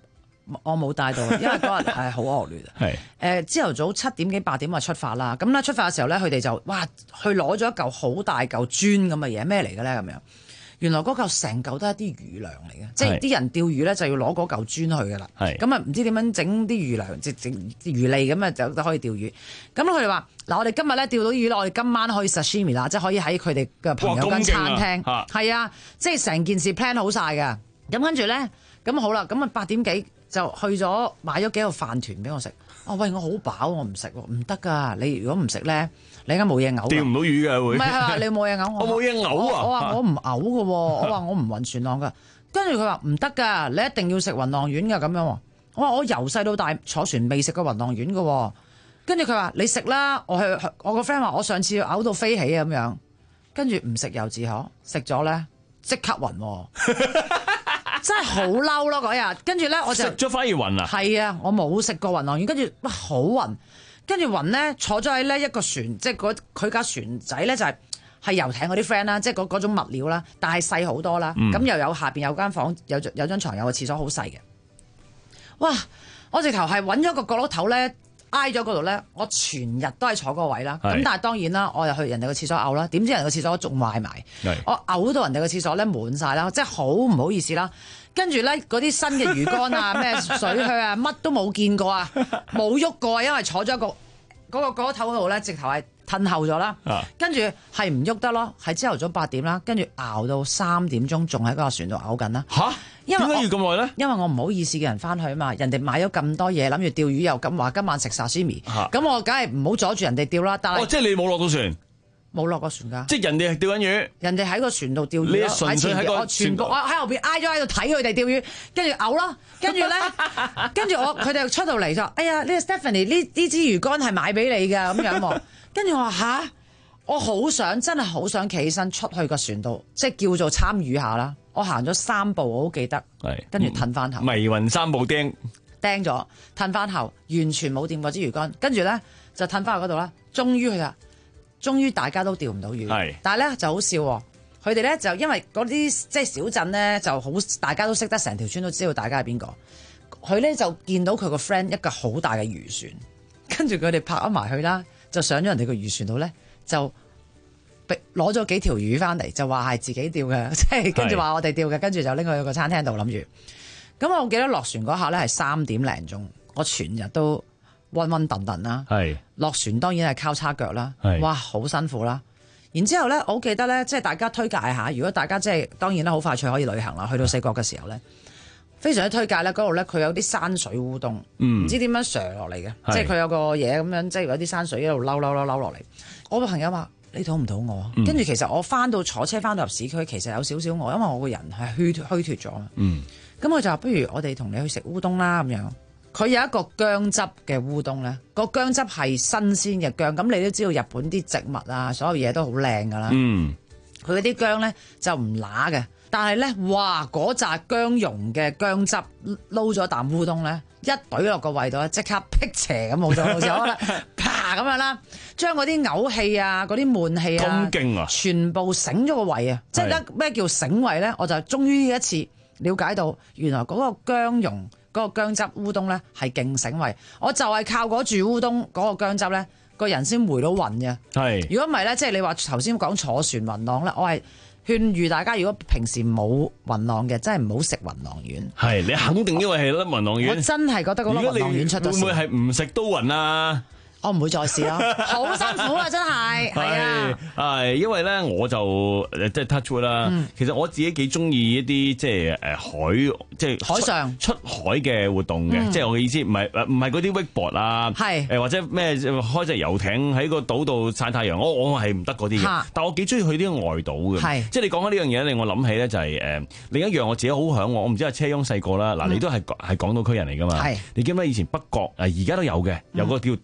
我冇帶到，因為嗰日係好惡劣啊。 係誒，朝頭早七點幾八點就出發啦。咁咧出發嘅時候咧，佢哋就哇去攞咗一嚿好大嚿磚咁嘅嘢，咩嚟嘅咧咁樣？原來嗰嚿成嚿都係一啲魚糧嚟嘅，即係啲人釣魚咧就要攞嗰嚿磚去㗎啦。咁啊唔知點樣整啲魚糧，即整魚脷咁啊就可以釣魚。咁佢哋話嗱，我哋今日咧釣到魚啦，我哋今晚可以 sashimi 啦，即係可以喺佢哋嘅朋友間餐廳。係啊，即係成件事 plan 好晒㗎。咁跟住咧，咁好啦，咁啊八點幾就去咗買咗幾個飯團俾我食。哦喂，我好飽，我唔食喎，唔得㗎！你如果唔食咧，你而家冇嘢嘔。 釣唔到魚嘅會。 唔係啊，你冇嘢嘔。 我冇嘢嘔啊！ 我話我唔嘔嘅喎，我話我唔暈船浪㗎。跟住佢話唔得㗎，你一定要食暈浪丸㗎咁樣。我話我由細到大坐船未食過暈浪丸嘅。跟住佢話你食啦，我去我個 friend 話我上次嘔到飛起啊咁樣。跟住唔食又自可，食咗咧即刻暈。真係好嬲咯嗰日，跟住咧我就食咗反而暈啊！ 係啊，我冇食過暈浪丸，跟住哇好暈，跟住暈咧坐咗喺呢一個船，即係佢架船仔咧就係、係、係遊艇嗰啲 friend 啦，即係嗰嗰種物料啦，但係細好多啦，咁、嗯、又有下邊有間房，有有張床，有個廁所好細嘅。哇！我直頭係揾咗個角落頭咧，挨咗嗰度咧，我全日都係坐嗰個位啦。咁但係當然啦，我又去人哋個廁所嘔啦，點知人哋個廁所仲壞埋，我嘔到人哋個廁所咧滿晒啦，即係好唔好意思啦。跟住咧嗰啲新嘅魚竿啊、咩水靴啊，乜都冇見過啊，冇喐過啊，因為坐咗個嗰個角落頭嗰度咧，直頭係褪後咗啦。跟住係唔喐得咯，係朝頭早八點啦，跟住熬到三點鐘，仲喺嗰個船度嘔緊啦。 嚇！點解要咁耐咧？ 因為我唔好意思嘅人翻去啊嘛，人哋買咗咁多嘢，諗住釣魚又咁話今晚食 sashimi，咁我梗係唔好阻住人哋釣啦。但係哦，即係你冇落到船。冇落過船㗎， 即係人哋係釣緊魚， 人哋喺個船度釣魚， 你純粹喺個全部我喺後邊挨咗喺度睇佢哋釣魚，跟住嘔咯，跟住咧，跟住我佢哋出到嚟就，哎呀，呢個 Stephanie 呢呢支魚竿係買俾你㗎咁樣喎，跟住我話吓，我好想真係好想企起身出去個船度，即係叫做參與下啦。我行咗三步，我好記得，跟住褪翻後， 迷魂三步釘釘咗，褪翻後，完全冇掂過支魚竿，跟住咧就褪翻去嗰度啦，終於去啦。終於大家都釣唔到魚，但係咧就好笑喎。佢哋咧就因為嗰啲即係小鎮咧就好，大家都識得，成條村都知道大家係邊個。佢咧就見到佢個 friend 一個好大嘅漁船，跟住佢哋拍咗埋去啦，就上咗人哋個漁船度咧，就攞咗幾條魚翻嚟，就話係自己釣嘅，即係跟住話我哋釣嘅，跟住就拎去個餐廳度諗住。咁我記得落船嗰下咧係三點零鐘，我全日都暈暈頓頓啦，落船當然係交叉腳啦，哇好辛苦啦。然之後咧，我記得咧，即係大家推介下，如果大家即係當然啦，好快脆可以旅行啦，去到四國嘅時候咧，非常之推介咧，嗰度咧佢有啲山水烏冬，唔、嗯、知點樣上落嚟嘅，即係佢有個嘢咁樣，即係有啲山水一路溜溜溜溜落嚟。我個朋友話：你肚唔肚餓？跟、嗯、住其實我翻到坐車翻到入市區，其實有少少餓，因為我個人係虛虛脫咗。嗯，咁我就話：不如我哋同你去食烏冬啦咁樣。佢有一個薑汁嘅烏冬咧，個薑汁係新鮮嘅薑，咁你都知道日本啲植物啊，所有嘢都好靚噶啦。嗯，佢嗰啲薑咧就唔乸嘅，但係咧，哇嗰扎薑蓉嘅薑汁撈咗啖烏冬咧，一懟落個胃度咧，即刻辟邪咁冇咗，好似可能啪咁樣啦，將嗰啲嘔氣啊、嗰啲悶氣啊，咁勁啊，全部醒咗個胃啊！即係得咩叫醒胃咧？我就終於呢一次了解到，原來嗰個薑蓉。嗰個薑汁烏冬咧係勁醒胃，我就係靠嗰住烏冬嗰個薑汁咧，個人先回到魂嘅。係，如果唔係咧，即係你話頭先講坐船暈浪咧，我係勸喻大家，如果平時冇暈浪嘅，真係唔好食暈浪丸。係，你肯定因為係粒暈浪丸。我真係覺得嗰粒暈浪丸出咗事。會唔會係唔食都暈啊？我唔會再試咯，好辛苦啊！真係，係啊， 係因為咧，我就即係 touch wood 啦。其實我自己幾中意一啲即係誒海，即係海上出海嘅活動嘅。即係我嘅意思，唔係唔係嗰啲 wakeboard 啊，係誒或者咩開隻遊艇喺個島度曬太陽。我我係唔得嗰啲嘅，但我幾中意去啲外島嘅。即係你講緊呢樣嘢令我諗起咧，就係誒另一樣我自己好向往。我唔知阿車翁細個啦，嗱你都係係港島區人嚟㗎嘛？係你記唔記得以前北角誒而家都有嘅，有個叫渡海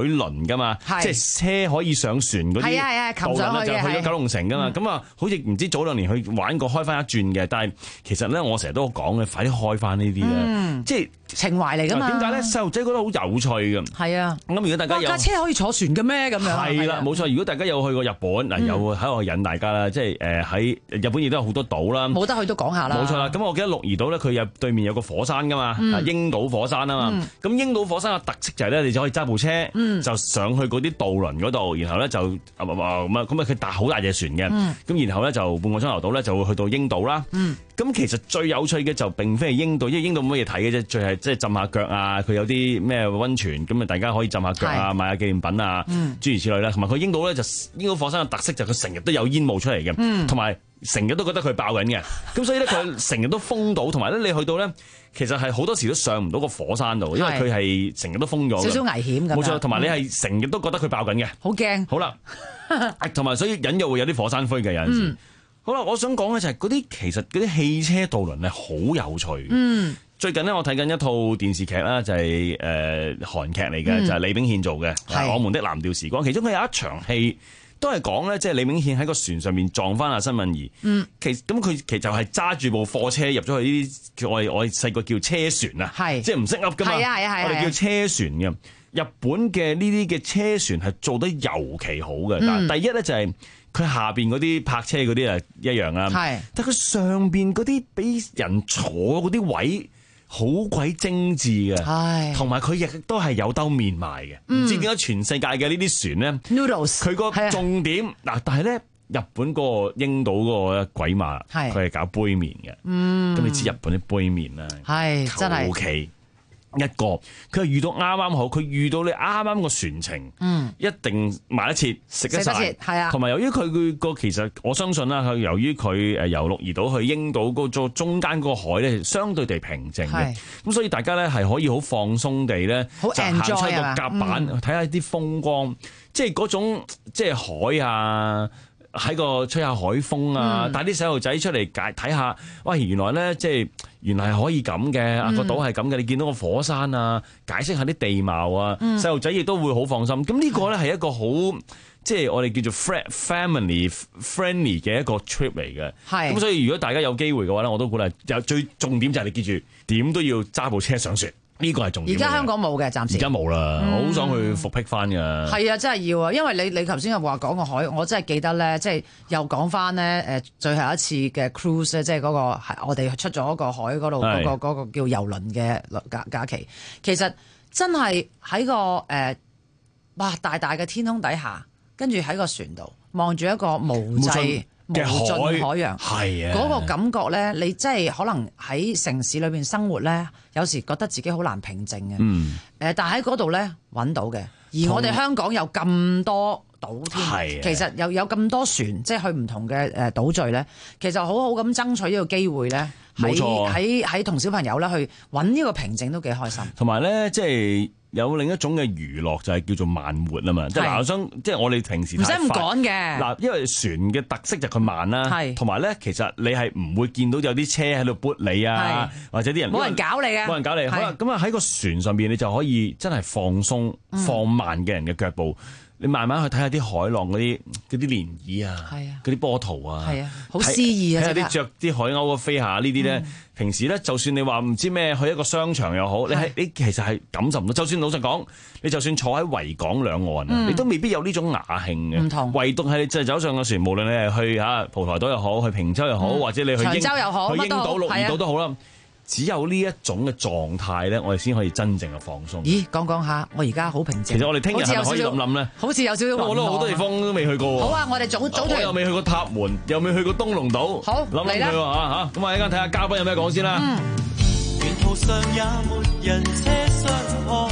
輪㗎嘛，即係車可以上船嗰啲， 係啊係啊，擒上去嘅， 就去咗九龍城㗎嘛。咁啊，好似唔知早兩年去玩過開翻一轉嘅，但係其實咧我成日都講嘅，快啲開翻呢啲咧，即係情懷嚟㗎嘛。 點解咧？細路仔覺得好有趣㗎。 係啊。 咁如果大家有架車可以坐船嘅咩？咁樣係啦，冇錯。如果大家有去過日本嗱，有喺度引大家啦，即係誒喺日本亦都有好多島啦。 冇得去都講下啦。 冇錯啦。咁我記得鹿兒島咧，佢有對面有個火山㗎嘛，櫻島火山啊嘛。咁櫻島火山嘅特色就係咧，你就可以揸部車就上去嗰啲渡輪嗰度，然後咧就咁啊咁啊，佢大好大隻船嘅。咁然後咧就半個鐘頭到咧就會去到櫻島啦。咁其實最有趣嘅就並非係櫻島，因為櫻島冇乜嘢睇嘅啫，最係即係浸下腳啊，佢有啲咩溫泉，咁啊大家可以浸下腳啊，買下紀念品啊，諸如此類啦。同埋佢櫻島咧就櫻島火山嘅特色就係佢成日都有煙霧出嚟嘅，同埋成日都覺得佢爆緊嘅。咁所以咧佢成日都封到，同埋咧你去到咧其實係好多時都上唔到個火山度，因為佢係成日都封咗， 少少危險咁。 冇錯，同埋你係成日都覺得佢爆緊嘅， 好驚。 好啦，同埋所以隱約會有啲火山灰嘅有陣時。好啦，我想講嘅就係嗰啲其實嗰啲汽車渡輪係好有趣。嗯，最近咧我睇緊一套電視劇啦，就係誒韓劇嚟嘅，嗯、就係李秉憲做嘅《我們的藍調時光》。其中佢有一場戲都係講咧，即係李秉憲喺個船上面撞翻阿申敏儀。嗯，其咁佢其實就係揸住部貨車入咗去呢啲我哋我哋細個叫車船啊，係即係唔識噏噶嘛。係啊係啊係啊，我哋叫車船嘅。日本嘅呢啲嘅車船係做得尤其好嘅。嗱、嗯，第一咧就係佢下邊嗰啲泊車嗰啲啊一樣啦，係，但佢上邊嗰啲俾人坐嗰啲位好鬼精緻嘅，係，同埋佢亦都係有兜面賣嘅，唔、嗯、知點解全世界嘅呢啲船咧 ，noodles， 佢個重點嗱，但係咧日本嗰個櫻島嗰個鬼馬，係，佢係搞杯麵嘅，嗯，咁你知日本啲杯麵啦，係真係 OK。一個佢係遇到啱啱好，佢遇到你啱啱個船程，嗯，一定買一切食得晒，係啊。同埋由於佢個其實我相信啦，佢由於佢誒由鹿兒島去櫻島嗰個中間嗰個海咧，相對地平靜嘅，咁所以大家咧係可以好放鬆地咧，就行出個甲板睇下啲風光，即係嗰種即係海啊。喺個吹下海風啊，帶啲細路仔出嚟解睇下，喂，原來咧即係原來係可以咁嘅，啊個島係咁嘅，你見到個火山啊，解釋下啲地貌啊，細路仔亦都會好放心。咁呢個咧係一個好即係我哋叫做 family friendly 嘅一個 trip 嚟嘅。係咁，所以如果大家有機會嘅話咧，我都鼓勵。有最重點就係你記住，點都要揸部車上船。呢個係重點。而家香港冇嘅，暫時。而家冇啦，我好、嗯、想去復辟翻㗎。係啊，真係要啊，因為你你頭先又話講個海，我真係記得咧，即係又講翻咧誒最後一次嘅 cruise 咧，即係嗰個係我哋出咗個海嗰度嗰個嗰、嗰個叫遊輪嘅假假期，其實真係喺個誒、呃、哇大大嘅天空底下，跟住喺個船度望住一個無際無盡海洋，係啊，嗰個感覺咧，你真係可能喺城市裏邊生活咧，有時覺得自己好難平靜嘅。嗯，誒，但係喺嗰度咧揾到嘅，而我哋香港有咁多島添，其實又有咁多船，即係去唔同嘅誒島嶼咧，其實好好咁爭取呢個機會咧，喺喺喺同小朋友咧去揾呢個平靜都幾開心。同埋咧，即係。有另一種嘅娛樂就係叫做慢活啊嘛，即係嗱，我想即係我哋平時唔使咁趕嘅嗱，因為船嘅特色就係佢慢啦，同埋咧其實你係唔會見到有啲車喺度撥你啊，或者啲人冇人搞你嘅，冇人搞你。好啦，咁啊喺個船上邊你就可以真係放鬆、放慢嘅人嘅腳步。你慢慢去睇下啲海浪嗰啲嗰啲漣漪啊，嗰啲波濤啊，好詩意啊！睇下啲着啲海鷗飛下呢啲咧，平時咧就算你話唔知咩去一個商場又好，你係你其實係感受唔到。就算老實講，你就算坐喺維港兩岸啊，你都未必有呢種雅興嘅。唔同，唯獨係你就係走上個船，無論你係去嚇蒲台島又好，去平洲又好，或者你去長洲又好，去櫻島、鹿兒島都好啦。只有呢一種嘅狀態咧，我哋先可以真正嘅放鬆。咦，講講下，我而家好平靜。其實我哋聽日係咪可以咁諗咧？好似有少少，我覺得好多地方都未去過。好啊，我哋早早團。我又未去過塔門，又未去過東龍島。好，諗諗佢喎嚇嚇。咁啊，一陣睇下嘉賓有咩講先啦。嗯。沿途上也沒人車相看，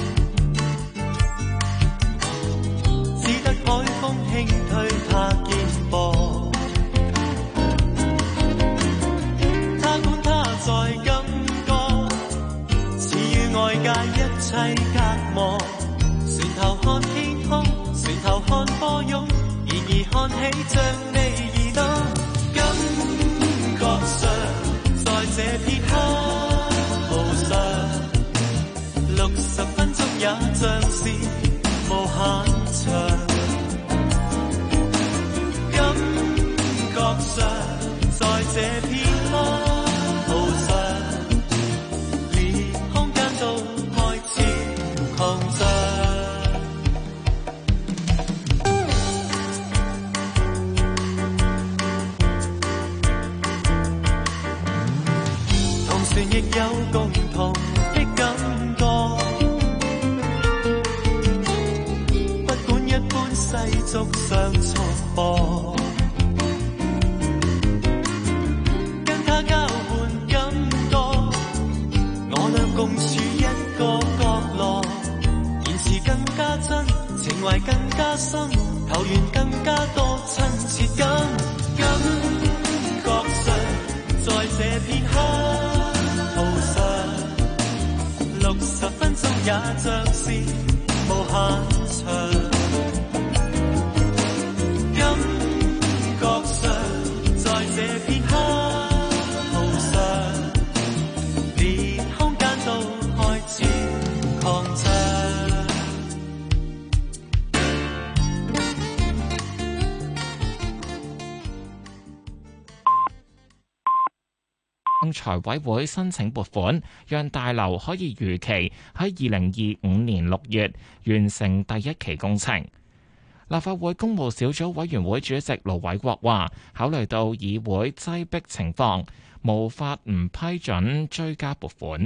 只得海風輕推他肩膊。在感覺，似與外界一切隔膜。船頭看天空，船頭看波湧，然而看起像你耳朵。感覺上，在這片黑途上，六十分鐘也像是限長，感覺上在這片刻路上，連空間都開始擴張。同船亦有共同的感覺，不管一般世俗上束縛，跟他交換感覺，我倆共處一個角落，言辭更加真，情懷更加深，投緣更加多親切感，感覺上在這片刻路上，六十分鐘也像是無限長，感覺上在這片刻路上，連空間都開始擴張。 向財委會申請撥款，讓大樓可以如期喺二零二五年六月完成第一期工程。立法會公務小組委員會主席盧偉國話，考慮到議會擠迫情況，無法唔批准追加撥款。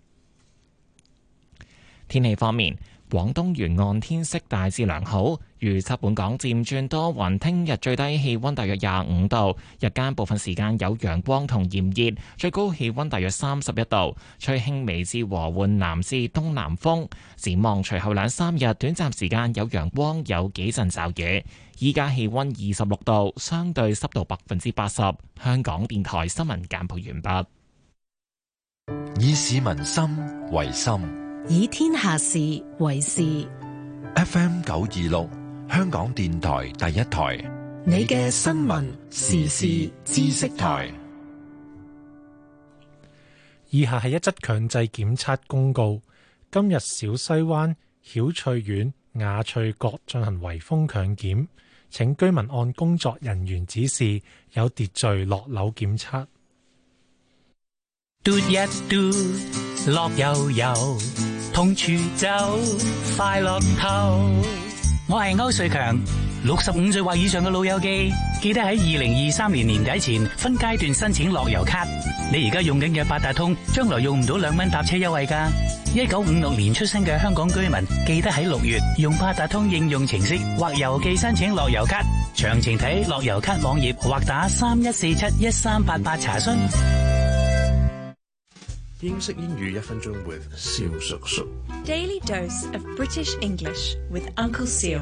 天氣方面，廣東沿岸天色大致良好，預測本港漸轉多雲，聽日最低氣溫大約廿五度，日間部分時間有陽光同炎熱，最高氣溫大約三十一度，吹輕微至和緩南至東南風。展望隨後兩三日，短暫時間有陽光，有幾陣驟雨。依家氣溫二十六度，相對濕度百分之八十。香港電台新聞簡報完畢。 以市民心為心， 以天下事為事。 F M 九二六，香港電台第一台， 你嘅新聞時事知識台。 以下係一則強制檢測公告。今日小西灣曉翠苑雅翠閣進行圍封強檢，請居民按工作人員指示有秩序落樓檢測。 嘟一嘟，樂悠悠，同處走，快樂透。我係歐瑞強，六十五歲或以上嘅老友記，記得喺二零二三年年底前分階段申請樂悠卡。你而家用緊嘅八達通，將來用唔到兩蚊搭車優惠㗎。一九五六年出生嘅香港居民，記得喺六月用八達通應用程式或郵寄申請樂悠卡。詳情睇樂悠卡網頁或打三一四七一三八八查詢。 英式英語一分鐘 with 蕭叔叔。 Daily dose of British English with Uncle Seal。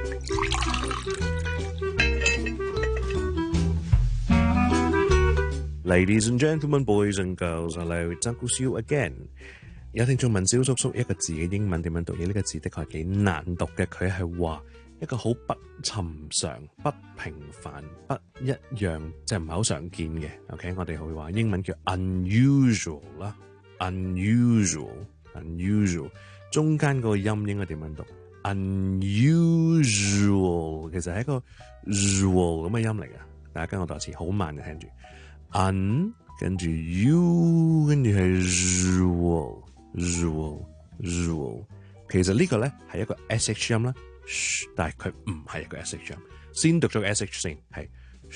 Ladies and gentlemen, boys and girls, hello, it's Uncle Seal again。有聽眾問蕭叔叔一個字嘅英文點樣讀？呢、這個字的確係幾難讀嘅。佢係話一個好不尋常、不平凡、不一樣，即係唔係好常見嘅。OK， 我哋會話英文叫 unusual 啦。unusual unusual 中間個音應該點樣讀 unusual 其實係一個 usual 咁嘅音嚟嘅，大家跟我讀一次，好慢嘅，聽住 un 跟住 u 跟住係 usual usual usual 其實呢個咧係一個 sh 音啦，但係佢唔係一個 sh 音，先讀咗個 sh 先係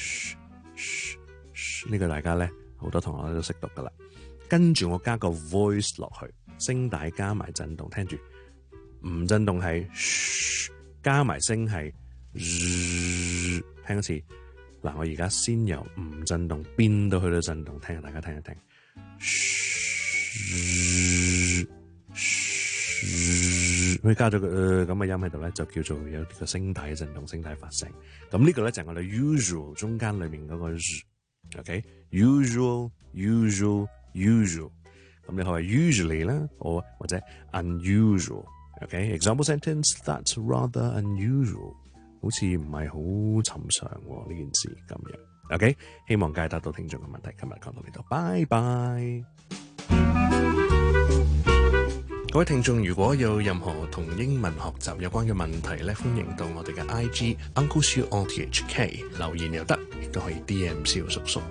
呢個，大家咧好多同學都識讀噶啦。跟住我加個 voice 落去，聲帶加埋震動，聽住唔震動係，加埋聲係，聽一次。嗱，我而家先由唔震動變到去到震動，聽下大家聽一聽。佢加咗個咁嘅音喺度咧，就叫做有個聲帶震動、聲帶發聲。咁呢個咧就係我哋 usual 中間裏面嗰個 ，OK？usual usual usual， 咁你可以 usually 啦，或或者 unusual，OK？Example sentence: That's rather unusual， 好似唔係好尋常呢件事咁樣。OK？希望解答到聽眾嘅問題。今日講到呢度，拜拜。 各位聽眾，如果有任何同英文學習有關嘅問題咧，歡迎到我哋嘅 I G Uncle Siu O T H K 留言又得，亦都可以 D M 蕭叔叔。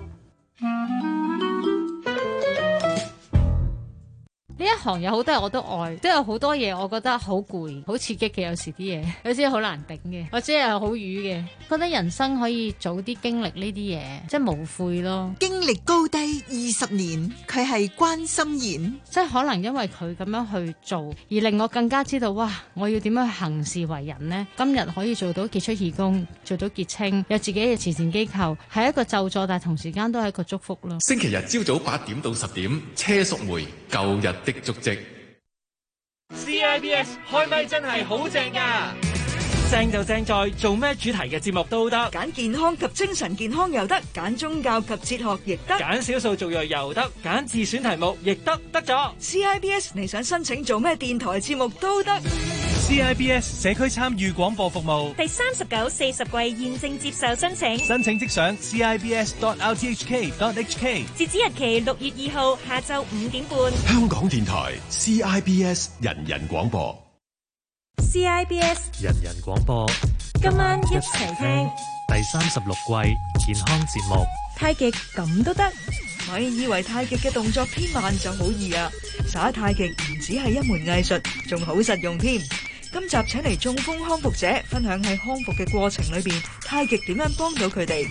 呢一行有好多嘢我都愛，都有好多嘢我覺得好攰、好刺激嘅。有時啲嘢，有時好難頂嘅，或者係好瘀嘅。覺得人生可以早啲經歷呢啲嘢，即係無悔咯。 經歷高低二十年，佢係關心妍， 即係可能因為佢咁樣去做，而令我更加知道哇，我要點樣去行事為人呢？今日可以做到傑出義工，做到傑青，有自己嘅慈善機構，係一個咒詛，但係同時間都係一個祝福咯。 星期日朝早八點到十點，車淑梅舊日的足跡。 C I B S 開咪真係好正㗎，正就正在做咩主題嘅節目都得， 揀健康及精神健康又得，揀宗教及哲學亦得， 揀少數族裔又得，揀自選題目亦得，得咗。 C I B S 你想申請做咩電台節目都得。 C I B S 社區參與廣播服務第三十九、四十季現正接受申請， 申請即上 C I B S dot R T H K dot H K， 截止日期六月二號下晝五點半。 香港電台 C I B S 人人廣播 C I B S 人人廣播， 今晚一齊聽第三十六季健康節目。 太極咁都得，咪以為太極嘅動作偏慢就好易啊！耍太極唔止係一門藝術，仲好實用添。今集請嚟中風康復者分享喺康復嘅過程裏邊，太極點樣幫到佢哋。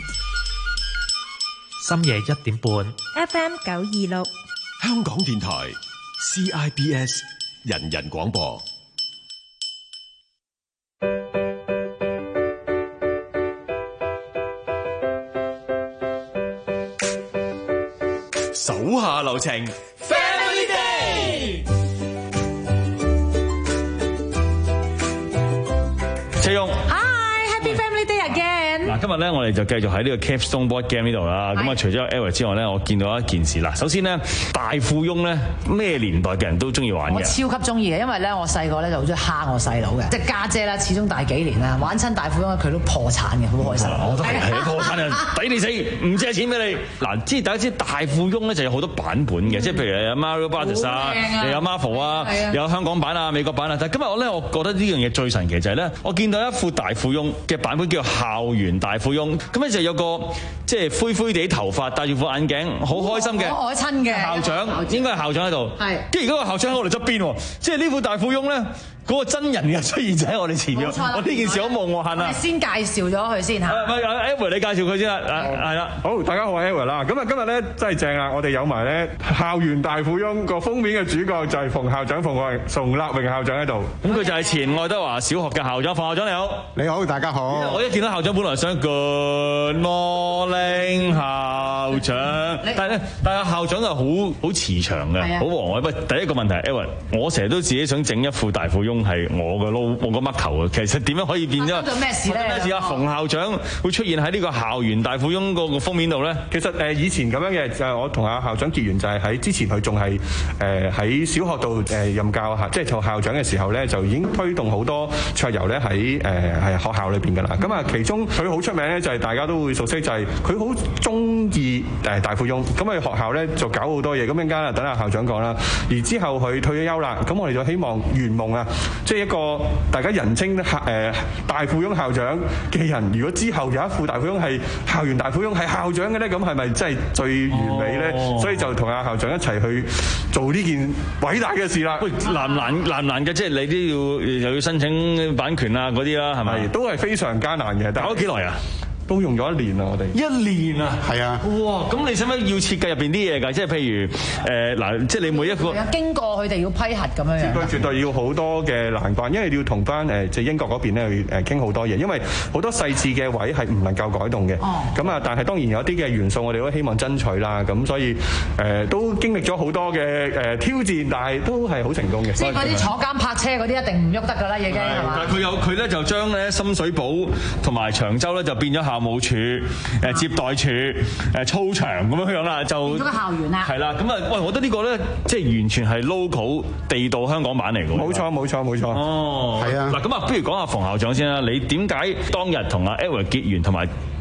深夜一點半 F M 九二六香港電台 C I B S 人人廣播。 手下留情 Family Day。 車勇 ，Hi，Happy Family Day again。 嗱，今日咧我哋就繼續喺呢個 Capstone Board Game 呢度啦。咁啊，除咗 Eric 之外咧，我見到一件事啦。首先咧，大富翁咧，咩年代嘅人都中意玩嘅。 我超級中意嘅，因為咧我細個咧就好中意蝦我細佬嘅，即係家姐啦，始終大幾年啦，玩親大富翁佢都破產嘅，好開心。 我都係係破產啊，抵你死，唔借錢俾你。嗱，知大家知大富翁咧就有好多版本嘅，即係譬如有 Mario Brothers 啊，又有 Marvel 啊，有香港版啊、美國版啊。但係今日我咧，我覺得呢樣嘢最神奇就係咧，我見到一副大富翁嘅版本叫校園大富翁。咁咧就有個即係灰灰地頭髮，戴住副眼鏡，好開心嘅， 好親嘅校長，應該係校長喺度。係，跟住而家個校長喺我哋側邊喎，即係呢副大富翁咧。嗰個真人嘅出現就喺我哋前面，我呢件事好夢幻啊！ 先介紹咗佢先嚇。 唔係，Edward 你介紹佢先啦，係啦。 好，大家好，我係 Edward 啦。咁啊，今日咧真係正啊！我哋有埋咧校園大富翁個封面嘅主角就係馮校長，馮偉馮立榮校長喺度。 咁佢就係前愛德華小學嘅校長，馮校長你好。 你好，大家好。 我一見到校長，本來想 Good morning 校長，但係咧，但係校長係好好慈祥嘅，好和藹。不，第一個問題 ，Edward， 我成日都自己想整一副大富翁係我嘅咯。我個乜球啊？其實點樣可以變咗？ 做咩事咧？ 咩事啊？馮校長會出現喺呢個校園大富翁個封面度咧？ 其實誒以前咁樣嘅就係我同阿校長結緣，就係喺之前佢仲係誒喺小學度誒任教校，即係做校長嘅時候咧，就已經推動好多桌遊咧喺誒係學校裏邊㗎啦。咁啊，其中佢好出名咧，就係大家都會熟悉，就係佢好中意誒大富翁。咁啊學校咧就搞好多嘢。咁陣間啊等阿校長講啦。而之後佢退咗休啦，咁我哋就希望圓夢啊，即係一個。大家人稱誒、呃、大富翁校長嘅人，如果之後有一副大富翁係校園大富翁係校長嘅咧，咁係咪真係最完美咧？哦、所以就同阿校長一齊去做呢件偉大嘅事啦。 喂，難唔難難唔難嘅？即係你都要又要申請版權啊嗰啲啦，係咪？ 都係非常艱難嘅。 搞咗幾耐啊？ 都用咗一年啦，我哋一年啊， 係啊， 哇！咁你使唔使要設計入邊啲嘢㗎？即係譬如誒嗱、呃，即係你每一個經過佢哋要批核咁樣樣， 絕對絕對要好多嘅難關，因為你要同翻誒即係英國嗰邊咧去誒傾好多嘢，因為好多細緻嘅位係唔能夠改動嘅。哦，咁啊，但係當然有啲嘅元素我哋都希望爭取啦。咁所以誒、呃、都經歷咗好多嘅誒挑戰，但係都係好成功嘅。 即係嗰啲坐監泊車嗰啲一定唔喐得㗎啦，已經係嘛？ 但係佢有佢咧就將咧深水埗同埋長洲咧就變咗校務處。誒接待處、誒操場咁樣樣啦，就變咗個校園啦。 係啦，咁啊，喂，我覺得呢個咧，即係完全係 local 地道香港版嚟㗎。 冇錯，冇錯，冇錯。 哦，係啊。嗱，咁啊，不如講下馮校長先啦。你點解當日同阿 Edward 結緣，同埋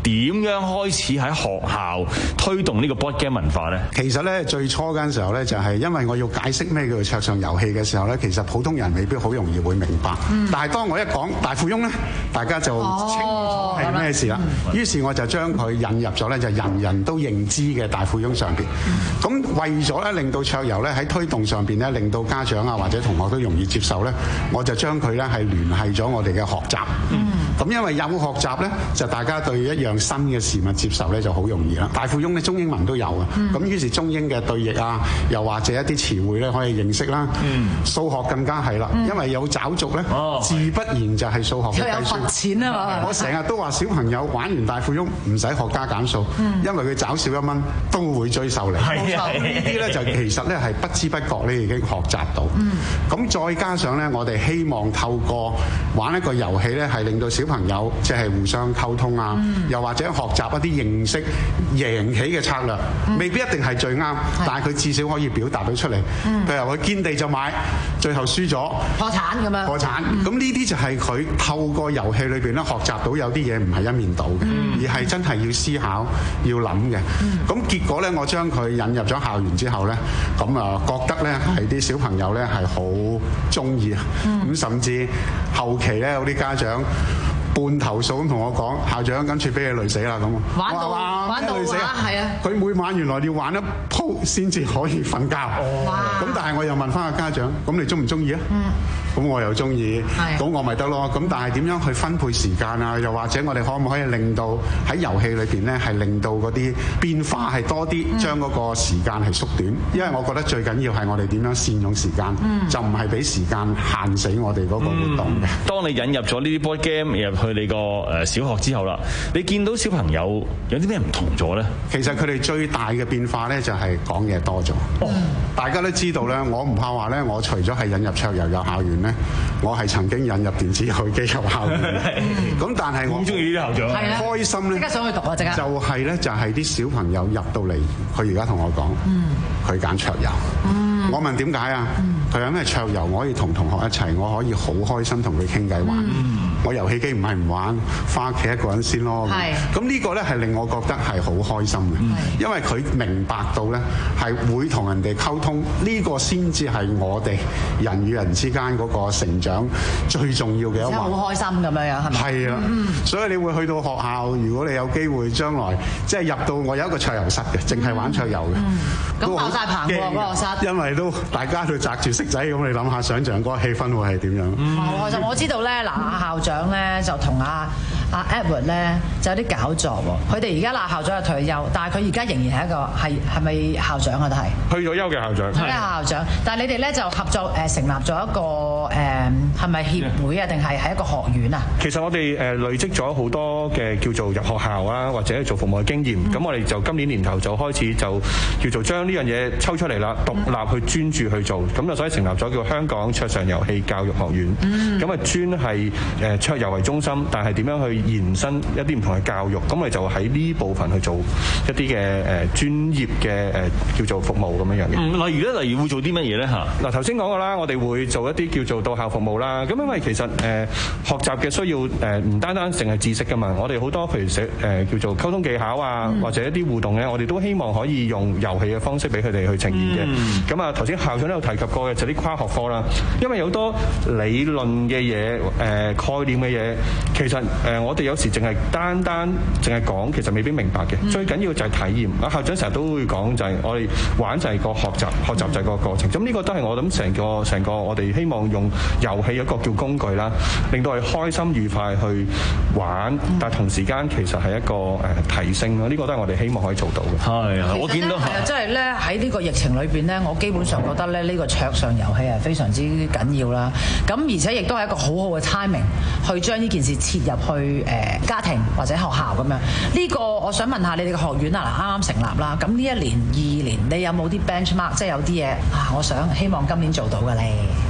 點樣開始喺學校推動呢個 board game 文化咧？ 其實咧最初嗰陣時候咧，就係因為我要解釋咩叫做桌上遊戲嘅時候咧，其實普通人未必好容易會明白。嗯、但係當我一講大富翁咧，大家就清楚係咩事啦。哦、於是我就將佢引入咗咧，就人人都認知嘅大富翁上邊。咁、嗯、為咗咧令到桌遊咧喺推動上邊咧，令到家長啊或者同學都容易接受咧，我就將佢咧係聯繫咗我哋嘅學習。咁、嗯、因為有學習咧，就大家對一樣新嘅事物接受咧就好容易啦。大富翁咧中英文都有啊。咁、嗯、於是中英嘅對譯啊，又或者一啲詞彙咧可以認識啦。嗯、數學更加係啦，嗯、因為有找續咧，哦、自不然就係數學嘅計算。有錢啊嘛！我成日都話小朋友玩完大富翁唔使學加減數，嗯、因為佢找少一蚊都會追受嚟。係啊，呢啲咧就其實咧係不知不覺咧已經學習到。咁、嗯、再加上咧，我哋希望透過玩一個遊戲咧，係令到小朋友即係互相溝通啊，嗯、又或者學習一啲認識贏起嘅策略，嗯、未必一定係最啱，嗯、但係佢至少可以表達到出嚟。嗯、譬如佢見地就買，最後輸咗破產咁樣。 破產咁呢啲就係佢透過遊戲裏邊咧學習到有啲嘢唔係一面倒嘅，嗯、而係真係要思考、要諗嘅。咁、嗯、結果咧，我將佢引入咗校園之後咧，咁啊覺得咧係啲小朋友咧係好中意啊。咁、嗯、甚至後期咧有啲家長半投訴咁同我講，校長今次俾你累死啦咁。玩到玩到啊，係啊！佢每晚原來要玩一鋪先至可以瞓覺。哇！咁但係我又問翻個家長，咁你中唔中意啊？嗯。咁我又中意，咁我咪得咯。咁但係點樣去分配時間啊？又或者我哋可唔可以令到喺遊戲裏邊咧，係令到嗰啲變化係多啲，將嗰個時間係縮短？因為我覺得最緊要係我哋點樣善用時間，嗯、就唔係俾時間限死我哋嗰個活動嘅、嗯。 當你引入咗呢啲 board game 入去你個誒小學之後啦，你見到小朋友有啲咩唔同咗咧？ 其實佢哋最大嘅變化咧，就係講嘢多咗。哦、大家都知道咧，我唔怕話咧，我除咗係引入桌遊入校園咧，我係曾經引入電子遊戲機入校園。咁但係我好中意呢啲校長， 開心咧， 即刻想去讀啊！即刻就係咧，就係啲小朋友入到嚟，佢而家同我講，佢揀桌遊。嗯、我問點解啊？佢有咩桌遊？我可以同同學一齊，我可以好開心同佢傾偈玩。嗯、我遊戲機唔係唔玩，翻屋企一個人先咯。咁呢個咧係令我覺得係好開心嘅，嗯、因為佢明白到咧係會同人哋溝通，呢、呢個先至係我哋人與人之間嗰個成長最重要嘅一環。 好開心咁樣樣係咪？ 係啊，嗯、所以你會去到學校，如果你有機會將來即係入到我有一個桌遊室嘅，淨係玩桌遊嘅， 咁爆晒棚喎嗰個室， 因為都大家都擲住色仔咁，你諗下想像嗰個氣氛會係點樣？ 嗯、我就我知道咧，嗱校長咧就同阿阿 Edward 咧就有啲搞作喎。佢哋而家嗱校長係退休，但係佢而家仍然係一個係係咪校長啊？都係去咗休嘅校長。 係校長，但係你哋咧就合作誒、呃、成立咗一個誒係咪協會啊？定係係一個學院啊？ 其實我哋誒累積咗好多嘅叫做入學校啊，或者做服務嘅經驗。咁、嗯、我哋就今年年頭就開始就叫做將呢樣嘢抽出嚟啦，獨立去專注去做。咁就所以成立咗叫香港桌上遊戲教育學院。咁啊、嗯、專係誒桌遊為中心，但係點樣去延伸一啲唔同嘅教育？咁我哋就喺呢部分去做一啲嘅誒專業嘅誒叫做服務咁樣樣嘅。 嗯，例如咧，例如會做啲乜嘢咧嚇？ 嗱頭先講過啦，我哋會做一啲叫做到校服務啦。咁因為其實誒、呃、學習嘅需要誒唔單單淨係知識㗎嘛，我哋好多譬如寫誒、呃、叫做溝通技巧啊，嗯、或者一啲互動咧，我哋都希望可以用遊戲嘅方式俾佢哋去呈現嘅。咁啊頭先校長都有提及過嘅就啲、是、跨學科啦，因為有好多理論嘅嘢誒概念嘅嘢，其實誒、呃、我哋有時淨係單單淨係講，其實未必明白嘅。嗯、最緊要就係體驗。啊校長成日都會講就係我哋玩就係個學習，學習就係個過程。咁呢個都係我諗成個成個我哋希望用遊戲一個叫工具啦，令到佢開心愉快去玩，嗯、但係同時間其實係一個誒提升咯。呢、這個都係我哋希望可以做到嘅。係啊， 我見到係啊，即係咧喺呢個疫情裏邊咧，我基本上覺得咧呢個桌上遊戲係非常之緊要啦。咁而且亦都係一個好好嘅 timing 去將呢件事切入去誒家庭或者學校咁樣。呢、這個我想問下你哋嘅學院啊，嗱啱啱成立啦。咁呢一年二年，你有冇啲 benchmark，即係有啲嘢啊？我想希望今年做到嘅咧。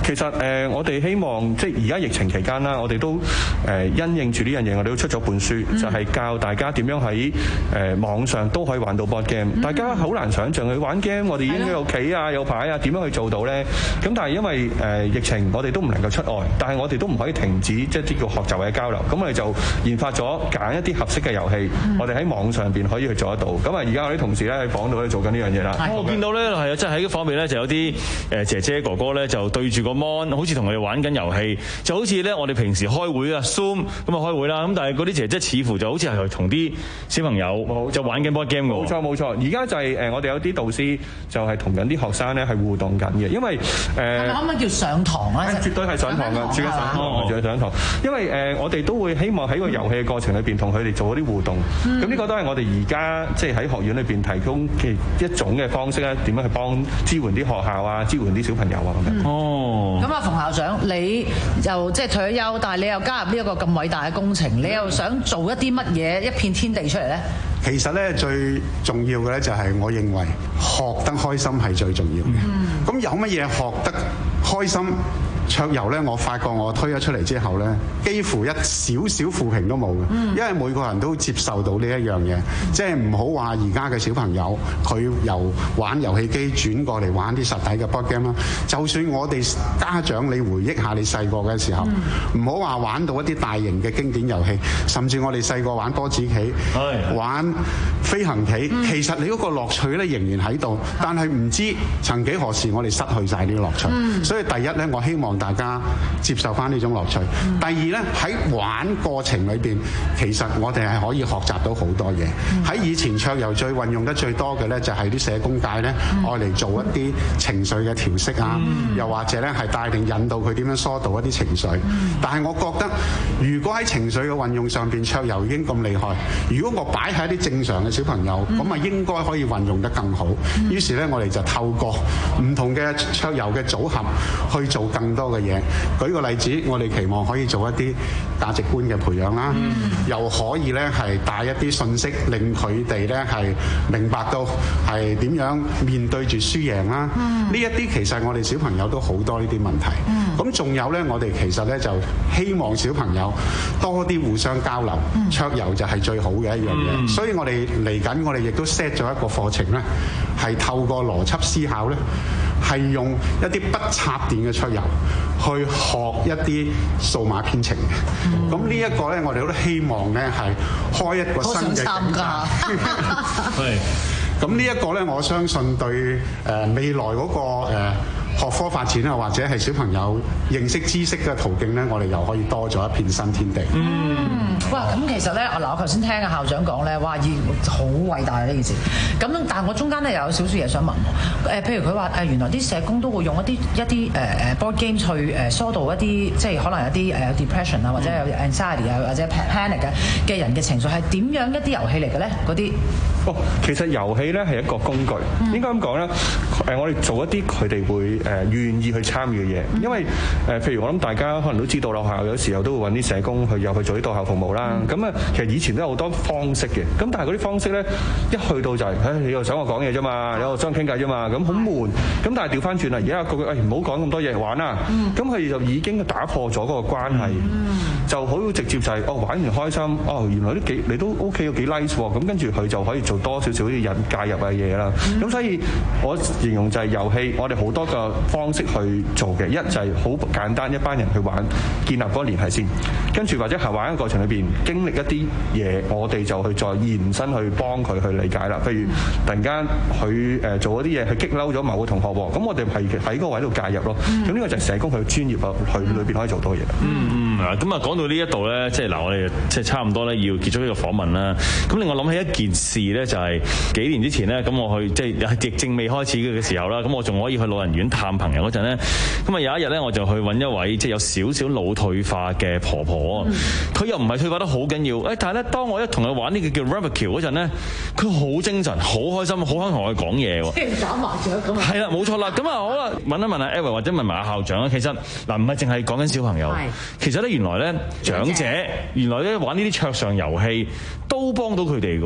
其實誒、呃，我哋希望即係而家疫情期間啦，我哋都誒、呃、因應住呢樣嘢，我哋都出咗本書，嗯、就係教大家點樣喺誒、呃、網上都可以玩到 board game。嗯、大家好難想像去玩 game，我哋已經有棋啊、有牌啊，點樣去做到咧？咁但係因為誒、呃、疫情，我哋都唔能夠出外，但係我哋都唔可以停止即係啲叫學習嘅交流。咁我哋就研發咗揀一啲合適嘅遊戲，嗯、我哋喺網上邊可以去做得到。咁啊，而家我啲同事咧喺房度咧做緊呢樣嘢啦。 我見到咧係啊，即係喺呢方面咧就有啲誒姐姐哥哥咧就對住個 mon，好似同我哋玩緊遊戲，就好似咧我哋平時開會啊 Zoom 咁啊開會啦。咁但係嗰啲姐姐似乎就好似係同啲小朋友就玩緊 board game 㗎。 冇錯冇錯，而家就係誒我哋有啲導師就係同緊啲學生咧係互動緊嘅，因為誒係咪可唔可以叫上堂啊？ 絕對係上堂㗎，絕對上堂，絕對上堂。因為誒我哋都會希望喺個遊戲嘅過程裏邊同佢哋做一啲互動。咁呢、嗯、個都係我哋而家即係喺學院裏邊提供嘅一種嘅方式咧，點樣去幫支援啲學校啊，支援啲小朋友啊咁樣。 哦。咁啊，馮校長，你又即係退咗休，但係你又加入呢一個咁偉大嘅工程，你又想做一啲乜嘢一片天地出嚟咧？ 其實咧最重要嘅咧就係我認為學得開心係最重要嘅。咁、嗯、有乜嘢學得開心？桌遊咧，我發覺我推咗出嚟之後咧，幾乎一少少負評都冇嘅，嗯、因為每個人都接受到呢一樣嘢，嗯、即係唔好話而家嘅小朋友佢由玩遊戲機轉過嚟玩啲實體嘅 board game 啦。就算我哋家長，你回憶下你細個嘅時候，唔好話玩到一啲大型嘅經典遊戲，甚至我哋細個玩波子棋、嗯、玩飛行棋，嗯、其實你嗰個樂趣咧仍然喺度，但係唔知曾幾何時我哋失去晒呢個樂趣。嗯、所以第一咧，我希望大家接受翻呢種樂趣。嗯、第二呢，喺玩過程裏邊，其實我哋係可以學習到好多嘢。喺、嗯、以前桌遊最運用得最多嘅呢，就係啲社工界呢，愛嚟、嗯、做一啲情緒嘅調適啊，嗯、又或者呢係帶領引導佢點樣疏導一啲情緒。嗯、但係我覺得，如果喺情緒嘅運用上邊，桌遊已經咁厲害，如果我擺喺一啲正常嘅小朋友，咁啊、嗯、應該可以運用得更好。嗯、於是呢，我哋就透過唔同嘅桌遊嘅組合去做更多嘅嘢。舉個例子，我哋期望可以做一啲價值觀嘅培養啦，嗯、又可以咧係帶一啲信息，令佢哋咧係明白到係點樣面對住輸贏啦。呢一啲其實我哋小朋友都好多呢啲問題。咁仲、嗯、有咧，我哋其實咧就希望小朋友多啲互相交流，桌遊、嗯、就係最好嘅一樣嘢。嗯、所以我哋嚟緊，我哋亦都 set 咗一個課程咧，係透過邏輯思考咧。係用一啲不插電嘅桌遊去學一啲數碼編程嘅，咁、嗯、呢一個咧，我哋都希望咧係開一個新嘅境界。係，咁呢一個咧，我相信對誒、呃、未來嗰、那個誒。呃學科發展啊，或者係小朋友認識知識嘅途徑咧，我哋又可以多咗一片新天地。 嗯，哇！咁其實咧，嗱，我頭先聽嘅校長講咧，哇，好偉大啊呢件事。咁但係我中間咧又有少少嘢想問喎。誒，譬如佢話誒，原來啲社工都會用一啲一啲誒誒 board game 去誒疏導一啲，即係可能有啲誒 depression 啊，或者有 anxiety 啊，或者 panic 嘅嘅人嘅情緒，係點樣一啲遊戲嚟嘅咧？嗰啲哦，其實遊戲咧係一個工具，嗯、應該咁講咧。誒，我哋做一啲佢哋會誒願意去參與嘅嘢，因為誒，譬如我諗大家可能都知道啦，學校有時候都會揾啲社工去入去做啲到校服務啦。咁啊、嗯，其實以前都有好多方式嘅，咁但係嗰啲方式咧，一去到就係、是，唉，你又想我講嘢啫嘛，有個想傾偈啫嘛，咁好悶。咁但係調翻轉啦，而家個個誒唔好講咁多嘢玩啦。咁佢哋就已經打破咗嗰個關係，嗯、就好直接就係、是，哦，玩完開心，哦，原來都幾你都 OK 有幾 nice 喎。咁跟住佢就可以做多少少啲人介入嘅嘢啦。咁、嗯、所以我形容就係遊戲，我哋好多個方式去做嘅，一就係好簡單，一班人去玩，建立嗰個聯繫先，跟住或者係玩嘅過程裏邊經歷一啲嘢，我哋就去再延伸去幫佢去理解啦。譬如突然間佢誒做一啲嘢，佢激嬲咗某個同學喎，咁我哋係喺嗰個位度介入咯。咁呢、嗯、個就係社工佢專業啊，佢裏邊可以做到嘢。 嗯嗯，咁啊講到呢一度咧，即係嗱，我哋即係差唔多咧要結束呢個訪問啦。咁令我諗起一件事咧，就係幾年之前咧，咁我去即係疫症未開始嘅時候啦，咁我仲可以去老人院探朋友嗰陣咧，咁啊有一日咧，我就去揾一位即係有少少腦退化嘅婆婆，佢、嗯、又唔係退化得好緊要，誒，但係咧，當我一同佢玩呢個叫 Rummikub 嗰陣咧，佢好精神，好開心，好肯同我講嘢喎，即係打麻雀咁啊，係啦，冇錯啦，咁啊好啦，問一問阿 Eva 或者問埋阿校長啊，其實嗱唔係淨係講緊小朋友，是其實咧原來咧長者原來咧玩呢啲桌上遊戲都幫到佢哋嘅喎。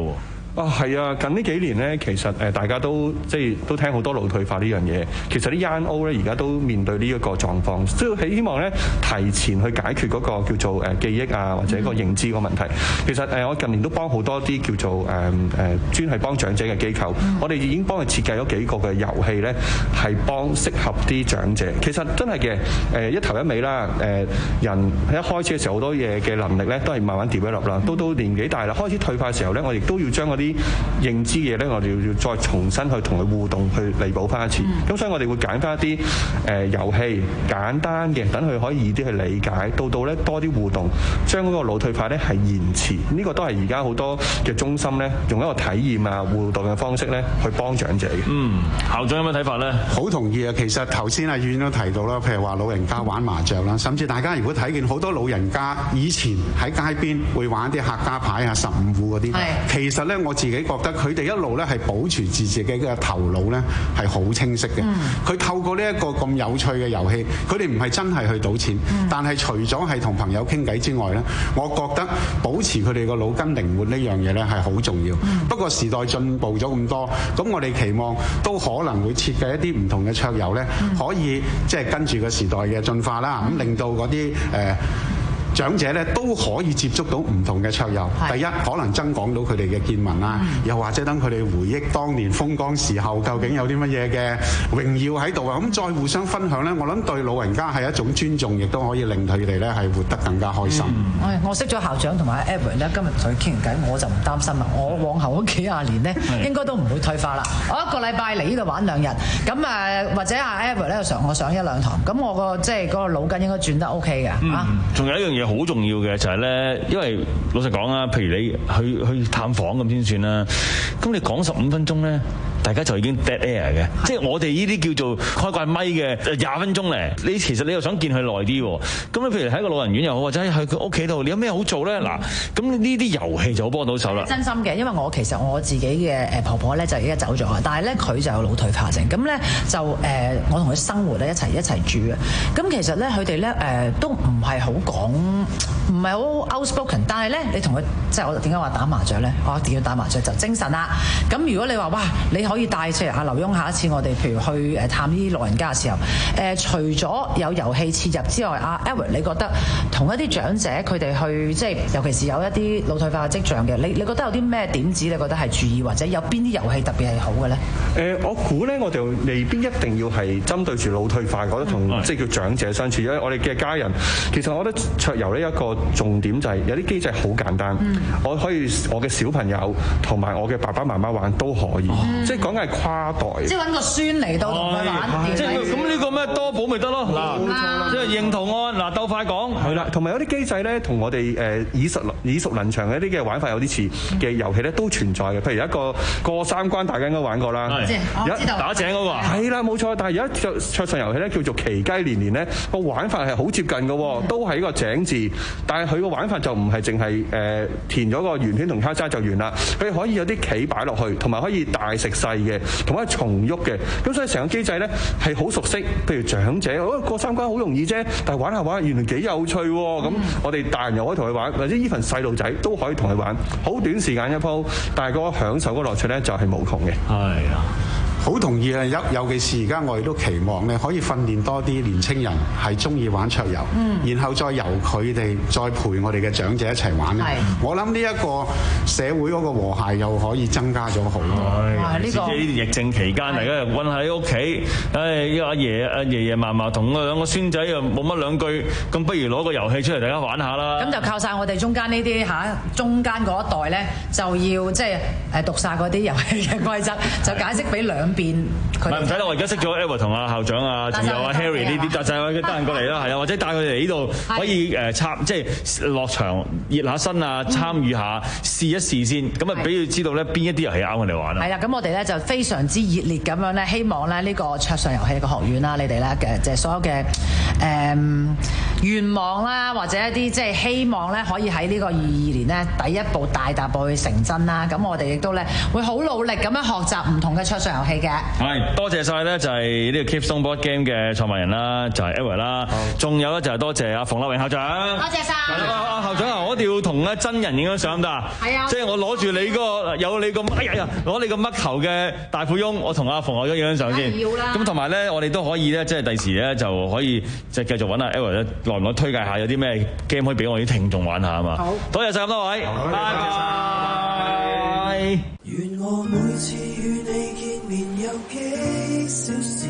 啊，係啊！近呢幾年咧，其實誒大家都即係都聽好多腦退化呢樣嘢。其實啲 young old 咧而家都面對呢一個狀況，所以希望咧提前去解決嗰個叫做誒記憶啊或者個認知個問題。其實誒我近年都幫好多啲叫做誒誒專係幫長者嘅機構，我哋已經幫佢設計咗幾個嘅遊戲咧，係幫適合啲長者。其實真係嘅誒一頭一尾啦，誒人喺一開始嘅時候好多嘢嘅能力咧都係慢慢 develop 啦，到到年紀大啦開始退化嘅時候咧，我亦都要將嗰啲認知嘢咧，我哋要再重新去同佢互動，去彌補翻一次。咁、嗯、所以我哋會揀翻一啲誒遊戲簡單嘅，等佢可以易啲去理解。到到咧多啲互動，將嗰個腦退化咧係延遲。呢、這個都係而家好多嘅中心咧，用一個體驗啊互動嘅方式咧，去幫長者嘅。 嗯，校長有咩睇法咧？ 好同意啊！其實頭先阿遠都提到啦，譬如話老人家玩麻雀啦，甚至大家如果睇見好多老人家以前喺街邊會玩啲客家牌啊、十五戶嗰啲，其實咧我自己覺得佢哋一路咧係保持住自己嘅頭腦咧係好清晰嘅。佢、嗯、透過呢一個咁有趣嘅遊戲，佢哋唔係真係去賭錢，嗯、但係除咗係同朋友傾偈之外咧，我覺得保持佢哋個腦筋靈活呢樣嘢咧係好重要。嗯、不過時代進步咗咁多，咁我哋期望都可能會設計一啲唔同嘅桌遊咧，嗯、可以即係跟住個時代嘅進化啦，咁令到嗰啲誒長者咧都可以接觸到唔同嘅桌遊。第一，可能增廣到佢哋嘅見聞啦，嗯、又或者等佢哋回憶當年風光時候究竟有啲乜嘢嘅榮耀喺度啊！咁再互相分享咧，我諗對老人家係一種尊重，亦都可以令佢哋咧係活得更加開心。 嗯、我識咗校長同埋 Edward 咧，今日同佢傾完偈，我就唔擔心啦。我往後嗰幾廿年咧，應該都唔會退化啦。我一個禮拜嚟呢度玩兩日，咁誒或者阿 Edward 咧上我上一兩堂，咁我個即係嗰個腦筋應該轉得 OK 嘅、嗯、啊。仲有一樣嘢。好重要嘅就係咧，因為老實講啊，譬如你去去探訪咁先算啦。咁你講十五分鐘咧，大家就已經 dead air 嘅。即係我哋呢啲叫做開怪咪嘅廿分鐘咧，你其實你又想見佢耐啲喎。咁你譬如喺個老人院又好，或者喺佢屋企度，你有咩好做咧？嗱，咁呢啲遊戲就好幫到手啦。真心嘅，因為我其實我自己嘅誒婆婆咧就而家走咗，但係咧佢就有腦退化症。咁咧就誒、呃，我同佢生活咧一齊一齊住嘅。咁其實咧佢哋咧誒都唔係好講。唔係好 outspoken， 但係咧，你同佢即係我點解話打麻雀咧？我點樣打麻雀就精神啦。咁如果你話哇，你可以帶出嚟阿劉墉，下一次我哋譬如去誒探呢啲老人家嘅時候，誒、呃、除咗有遊戲切入之外，阿 Edward 你覺得同一啲長者佢哋去即係尤其是有一啲腦退化嘅跡象嘅，你你覺得有啲咩點子？你覺得係注意或者有邊啲遊戲特別係好嘅咧？ 誒、呃，我估咧，我哋未必一定要係針對住腦退化，覺得同、嗯、即係叫長者相處，因為我哋嘅家人其實我覺得桌遊呢一個重點就係有啲機制好簡單，嗯、我可以我嘅小朋友同埋我嘅爸爸媽媽玩都可以，嗯、即係講緊係跨代。即係揾個孫嚟到同佢玩。即係咁呢個咩多寶咪得咯？嗱，即係認同案嗱，鬥快講係啦。同埋有啲機制咧，同我哋誒耳熟耳熟能詳嘅一啲嘅玩法有啲似嘅遊戲咧，都存在嘅。譬如一個過三關，大家應該玩過啦。 我知道打井嗰個係啦，冇錯。但係有一隻桌上遊戲咧，叫做奇雞連連咧，個玩法係好接近嘅，都係一個井字，但係佢個玩法就唔係淨係誒填咗個圓圈同交叉就完啦。佢可以有啲棋擺落去，同埋可以大食細嘅，同埋重喐嘅。咁所以成個機制咧係好熟悉。譬如長者，哦過三關好容易啫，但係玩下玩下原來幾有趣喎。咁、嗯、我哋大人又可以同佢玩，或者依份細路仔都可以同佢玩。好短時間一鋪，但係嗰個享受嗰個樂趣咧就係無窮嘅。係啊。 好同意啊！尤尤其是而家我哋都期望咧，可以訓練多啲年青人係中意玩桌遊，嗯、然後再由佢哋再陪我哋嘅長者一齊玩咧。我諗呢一個社會嗰個和諧又可以增加咗好多。 係呢個疫症期間，大家又韞喺屋企，唉，阿爺阿爺爺嫲嫲同個兩個孫仔又冇乜兩句，咁不如攞個遊戲出嚟大家玩下啦。 咁就靠晒我哋中間呢啲嚇，中間嗰一代咧就要即係誒讀晒嗰啲遊戲嘅規則，就解釋俾兩邊佢。唔使啦，我而家識咗 Edward 同阿校長啊，仲有阿 Harry 呢啲，就係得閒過嚟啦，係啊，或者帶佢哋嚟呢度可以誒參，即係落場熱下身啊，參與下試一試先，咁啊俾佢知道咧邊一啲遊戲啱我哋玩啊。係啦，咁我哋咧就非常之熱烈咁樣咧，希望咧呢個桌上遊戲嘅學院啦，你哋咧嘅即係所有嘅誒願望啦，或者一啲即係希望咧，可以喺呢個二二年呢第一步大踏步去成真啦。咁我哋亦都咧會好努力咁樣學習唔同嘅桌上遊戲嘅。 係多謝晒咧，就係呢個 Keepstone Board Game 嘅創辦人啦，就係 Edward 啦，仲有咧就係多謝阿馮立榮校長。 多謝晒。 阿校長啊，我一定要同咧真人影張相得啊！係啊，即係我攞住你個有你個哎呀呀，攞你個乜球嘅大富翁，我同阿馮校長影張相先。要啦。咁同埋咧，我哋都可以咧，即係第時咧就可以即係繼續揾阿 Edward 咧，耐唔耐推介下有啲咩 game 可以俾我啲聽眾玩下啊嘛。好，多謝晒咁多位，拜拜。 願我每次與你見面有幾小時，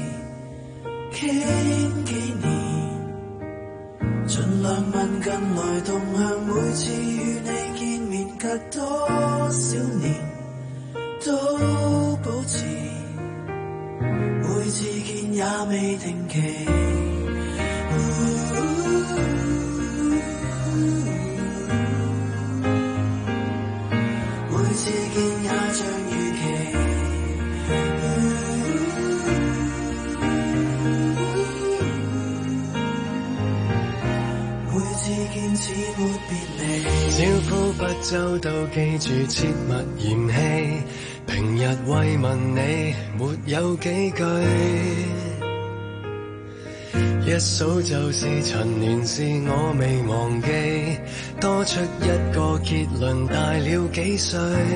傾幾年，盡量問近來動向。每次與你見面隔多少年，都保持，每次見也未定期。每次見也像預期，每次見似沒別離。 招呼不周到，記住切勿嫌棄。平日慰問你，沒有幾句。一數就是陳年事，我未忘記，多出一個結論，大了幾歲，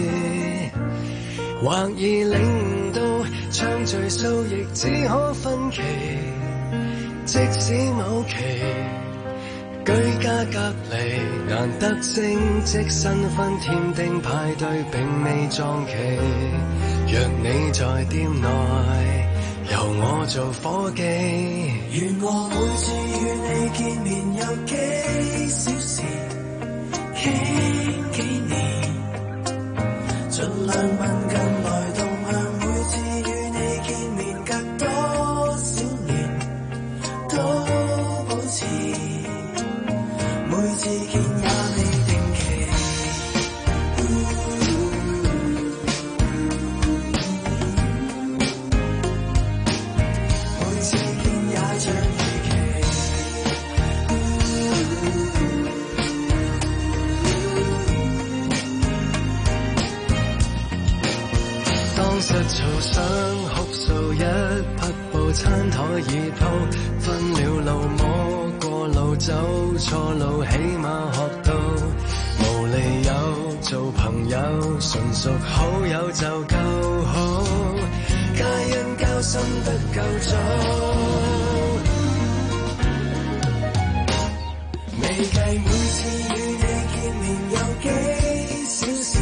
或已領悟到，暢敘數亦只可分期，即使某期居家隔離，難得正值新婚添丁派對並未撞期，若你在店內，由我做夥計， 願我每次與你見面有幾小時，傾幾年，盡量問近來動向。每次與你見面隔多少年，都保持，每次見也未定期。 實嘈想哭訴，一匹布餐台已鋪，分了路摸過路，走錯路起碼學到，無理由做朋友，純屬好友就夠好，皆因交心得夠早，未計每次與你見面有幾小時，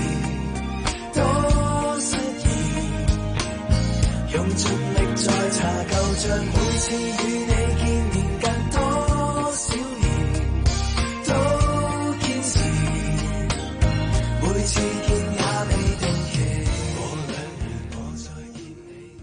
用盡力再查舊帳，每次與你見面隔多少年，都堅持，每次見也未定期。過兩年我再見你。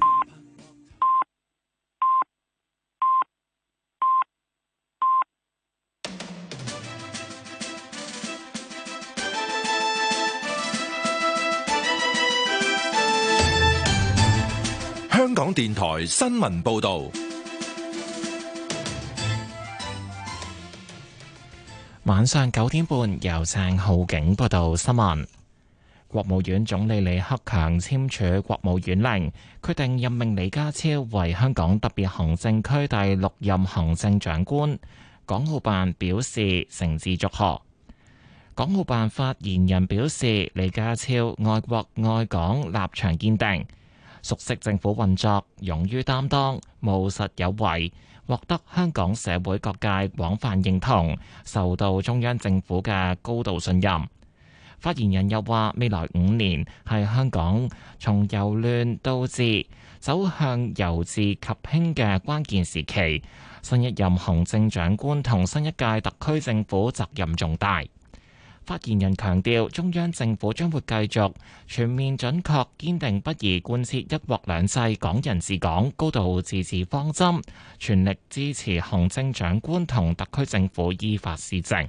香港電台新聞報道， 晚上九點半由鄭浩景報道新聞。國務院總理李克強簽署國務院令，決定任命李家超為香港特別行政區第六任行政長官。港澳辦表示誠摯祝賀。港澳辦發言人表示，李家超愛國愛港，立場堅定，熟悉政府運作，勇於擔當，務實有為，獲得香港社會各界廣泛認同，受到中央政府嘅高度信任。發言人又話，未來五年係香港從由亂到治走向由治及興嘅關鍵時期，新一任行政長官同新一屆特區政府責任重大。發言人強調，中央政府將會繼續全面準確堅定不移貫徹一國兩制、港人治港、高度自治方針，全力支持行政長官同特區政府依法施政。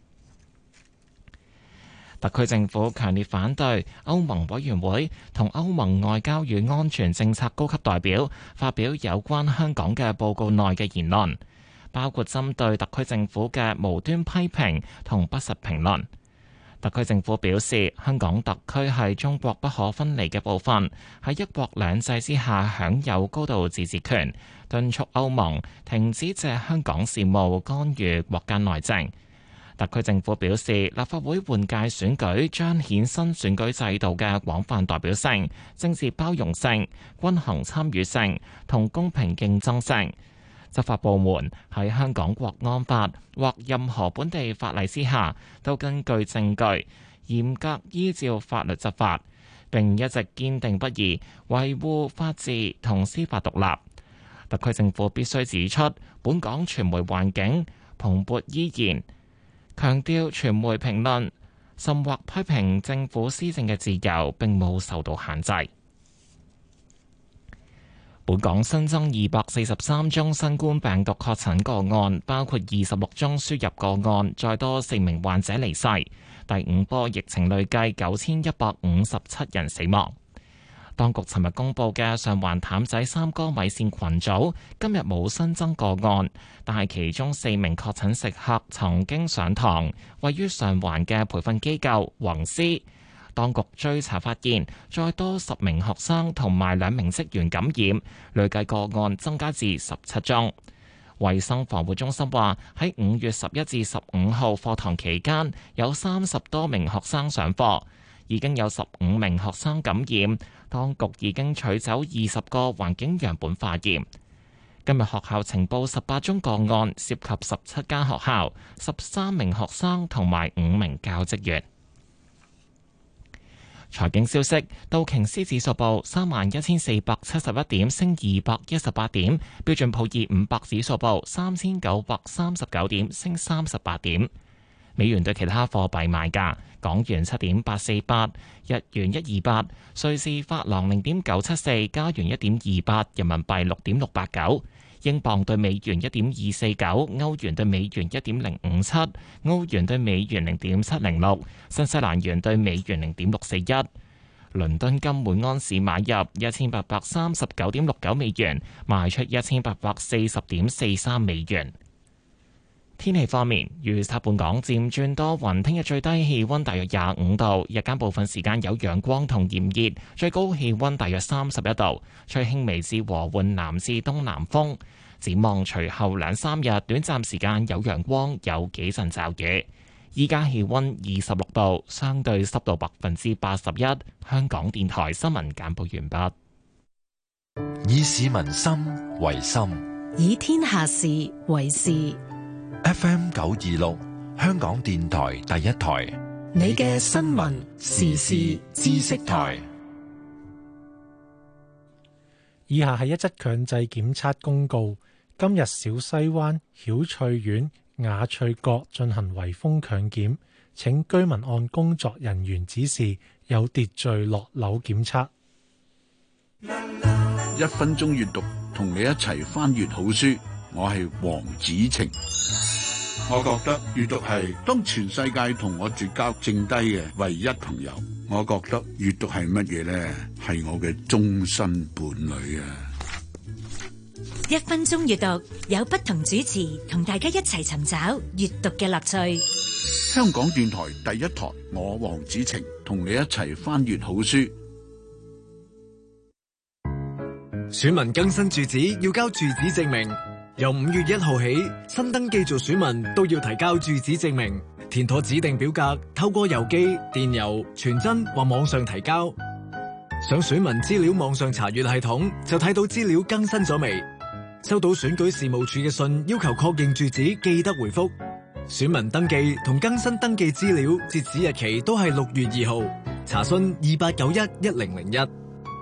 特區政府強烈反對歐盟委員會同歐盟外交與安全政策高級代表發表有關香港嘅報告內嘅言論。 包括針對特區政府嘅無端批評同不實評論。特區政府表示，香港特區係中國不可分離嘅部分，喺一國兩制之下享有高度自治權，敦促歐盟停止借香港事務干預國家內政。特區政府表示，立法會換屆選舉彰顯新選舉制度嘅廣泛代表性、政治包容性、均衡參與性同公平競爭性。執法部門喺香港國安法或任何本地法例之下，都根據證據，嚴格依照法律執法，並一直堅定不移維護法治同司法獨立。特區政府必須指出，本港傳媒環境蓬勃依然，強調傳媒評論甚或批評政府施政嘅自由並冇受到限制。本港新增二百四十三宗新冠病毒確診個案，包括二十六宗輸入個案，再多四名患者離世。第五波疫情累計九千一百五十七人死亡。當局尋日公布嘅上環譚仔三哥米線群組今日冇新增個案，但係其中四名確診食客曾經上堂位於上環嘅培訓機構宏師。當局追查發現，再多十名學生同埋兩名職員感染，累計個案增加至十七宗。衛生防護中心話，喺五月十一至十五號課堂期間，有三十多名學生上課，已經有十五名學生感染。當局已經取走二十個環境樣本化驗。今日學校呈報十八宗個案，涉及十七間學校、十三名學生同埋五名教職員。財經消息，道瓊斯指數報三萬一千四百七十一點，升二百一十八點；標準普爾五百指數報三千九百三十九點，升三十八點。美元對其他貨幣賣價：港元七點八四八，日元一二八，瑞士法郎零點九七四，加元一點二八，人民幣六點六八九。英鎊對美元一點二四九，歐元對美元一點零五七，澳元對美元零點七零六，新西蘭元對美元零點六四一。倫敦金每安士買入一千八百三十九點六九美元，賣出一千八百四十點四三美元。天氣方面，預測本港漸轉多雲，聽日最低氣溫大約廿五度，日間部分時間有陽光同炎熱，最高氣溫大約三十一度，吹輕微至和緩南至東南風。展望隨後兩三日，短暫時間有陽光，有幾陣驟雨。依家氣溫二十六度，相對濕度百分之八十一。香港電台新聞簡報完畢。 以市民心為心， 以天下事為事。 F M 九二六，香港電台第一台， 你嘅新聞時事知識台。 以下係一則強制檢測公告。今日小西灣曉翠苑雅翠閣進行圍封強檢，請居民按工作人員指示有秩序落樓檢測。 一分鐘閱讀，同你一齊翻閱好書。我係黃子晴。我覺得閱讀係當全世界同我絕交剩低嘅唯一朋友。我覺得閱讀係乜嘢呢？係我嘅終身伴侶啊！ 一分鐘閱讀，有不同主持同大家一齊尋找閱讀嘅樂趣。 香港電台第一台，我黃子晴同你一齊翻閱好書。 選民更新住址要交住址證明。由五月一號起，新登記做選民都要提交住址證明，填妥指定表格，透過郵寄、電郵、傳真或網上提交。上選民資料網上查閱系統就睇到資料更新咗未？收到選舉事務處嘅信要求確認住址，記得回覆。選民登記同更新登記資料截止日期都係六月二號。查詢二八九一一零零一。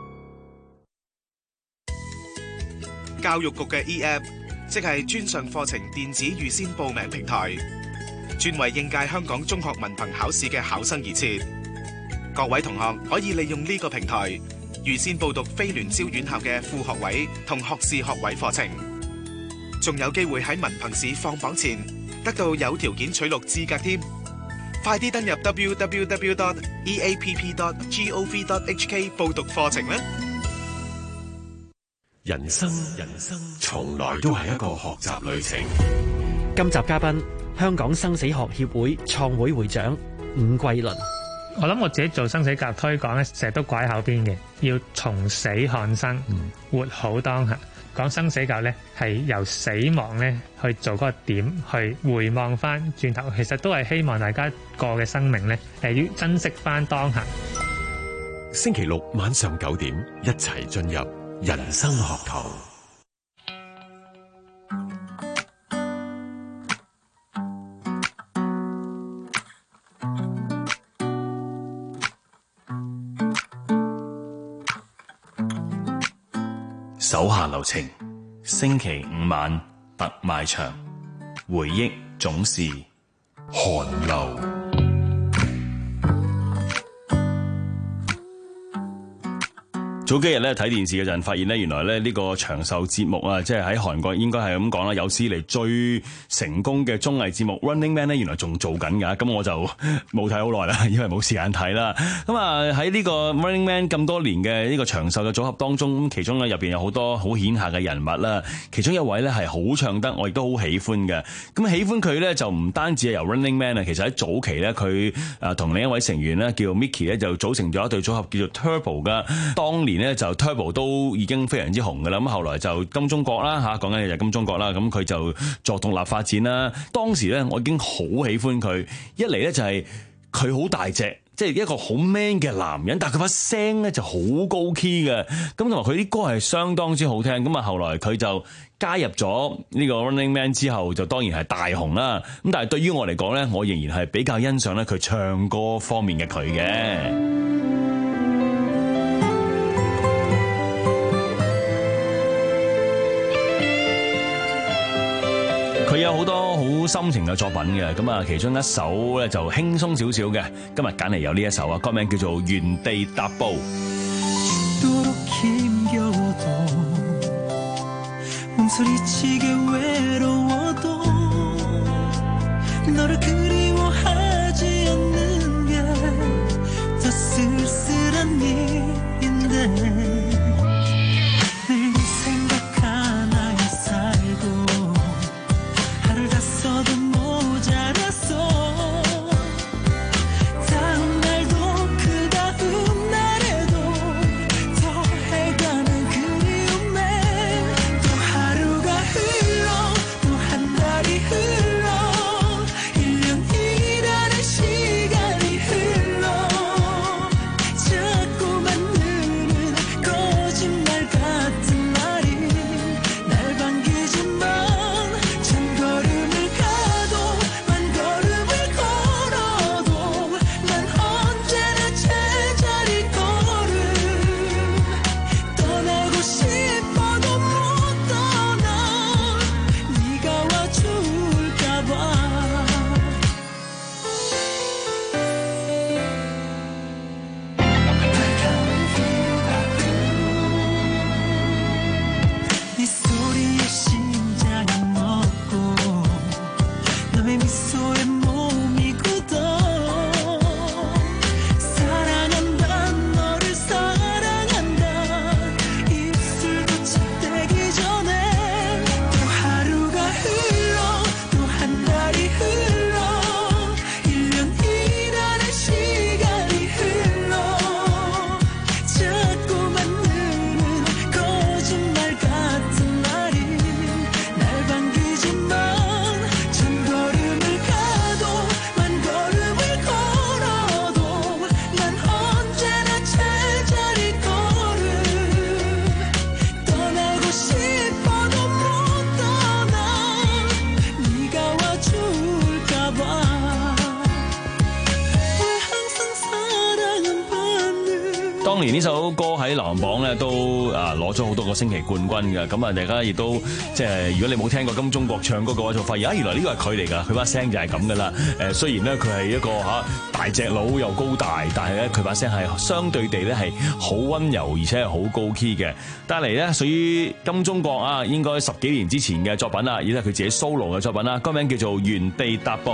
教育局嘅 E-App， 即係專上課程電子預先報名平台，專為應屆香港中學文憑考試嘅考生而設。各位同學可以利用呢個平台預先報讀非聯招院校嘅副學位同學士學位課程，仲有機會喺文憑試放榜前得到有條件取錄資格添。快啲登入 double-u double-u double-u dot e a p p dot gov dot h k 報讀課程啦！ 人生人生從來都係一個學習旅程。 今集嘉賓，香港生死學協會創會會長伍桂麟。 我諗我自己做生死教育推廣咧，成日都掛喺口邊嘅，要從死看生，嗯、活好當下。講生死教育咧，係由死亡咧去做嗰個點，去回望翻轉頭，其實都係希望大家過嘅生命咧，誒要珍惜翻當下。 星期六晚上九點，一齊進入人生學堂。 手下留情，星期五晚特賣場，回憶總是寒流。早幾日咧睇電視嗰陣，發現咧原來咧呢個長壽節目啊，即係喺韓國應該係咁講啦，有史以嚟最成功嘅綜藝節目 Running Man 咧，原來仲做緊㗎。咁我就冇睇好耐啦，因為冇時間睇啦。咁啊喺呢個 Running Man 咁多年嘅呢個長壽嘅組合當中，其中咧入邊有好多好顯赫嘅人物啦。其中一位咧係好唱得，我亦都好喜歡嘅。咁喜歡佢咧就唔單止係由 Running Man 啊，其實喺早期咧佢誒同另一位成員咧叫 Mickey 咧就組成咗一對組合叫做 Turbo 㗎。當年咧就 Turbo 都已經非常之紅㗎啦，咁後來就金鐘國啦嚇，講緊嘅就係金鐘國啦，咁佢就作獨立發展啦。當時咧我已經好喜歡佢，一嚟咧就係佢好大隻，即係一個好 man 嘅男人，但係佢把聲咧就好高 key 嘅，咁同埋佢啲歌係相當之好聽。咁啊後來佢就加入咗呢個 Running Man 之後，就當然係大紅啦。咁但係對於我嚟講咧，我仍然係比較欣賞咧佢唱歌方面嘅佢嘅。佢有好多好深情嘅作品嘅，咁啊其中一首咧就輕鬆少少嘅，今日揀嚟有呢一首啊，歌名叫做《原地踏步》。當年呢首歌喺流行榜咧都啊攞咗好多個星期冠軍嘅，咁啊大家亦都即係如果你冇聽過金鐘國唱歌嘅話，就發現啊原來呢個係佢嚟㗎，佢把聲就係咁噶啦。誒雖然咧佢係一個嚇大隻佬又高大，但係咧佢把聲係相對地咧係好溫柔而且係好高 key 嘅。帶嚟咧屬於金鐘國啊，應該十幾年之前嘅作品啦，而係佢自己 solo 嘅作品啦，歌名叫做《原地踏步》。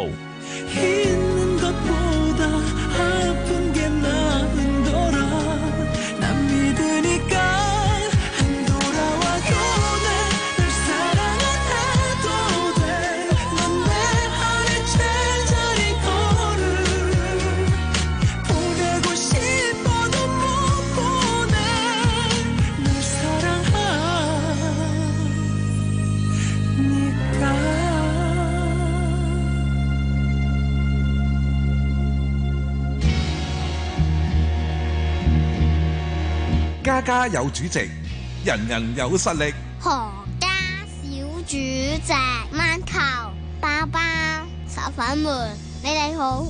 家家有主席，人人有實力。 何家小主席，蚊球、包包、炒粉門，你哋好。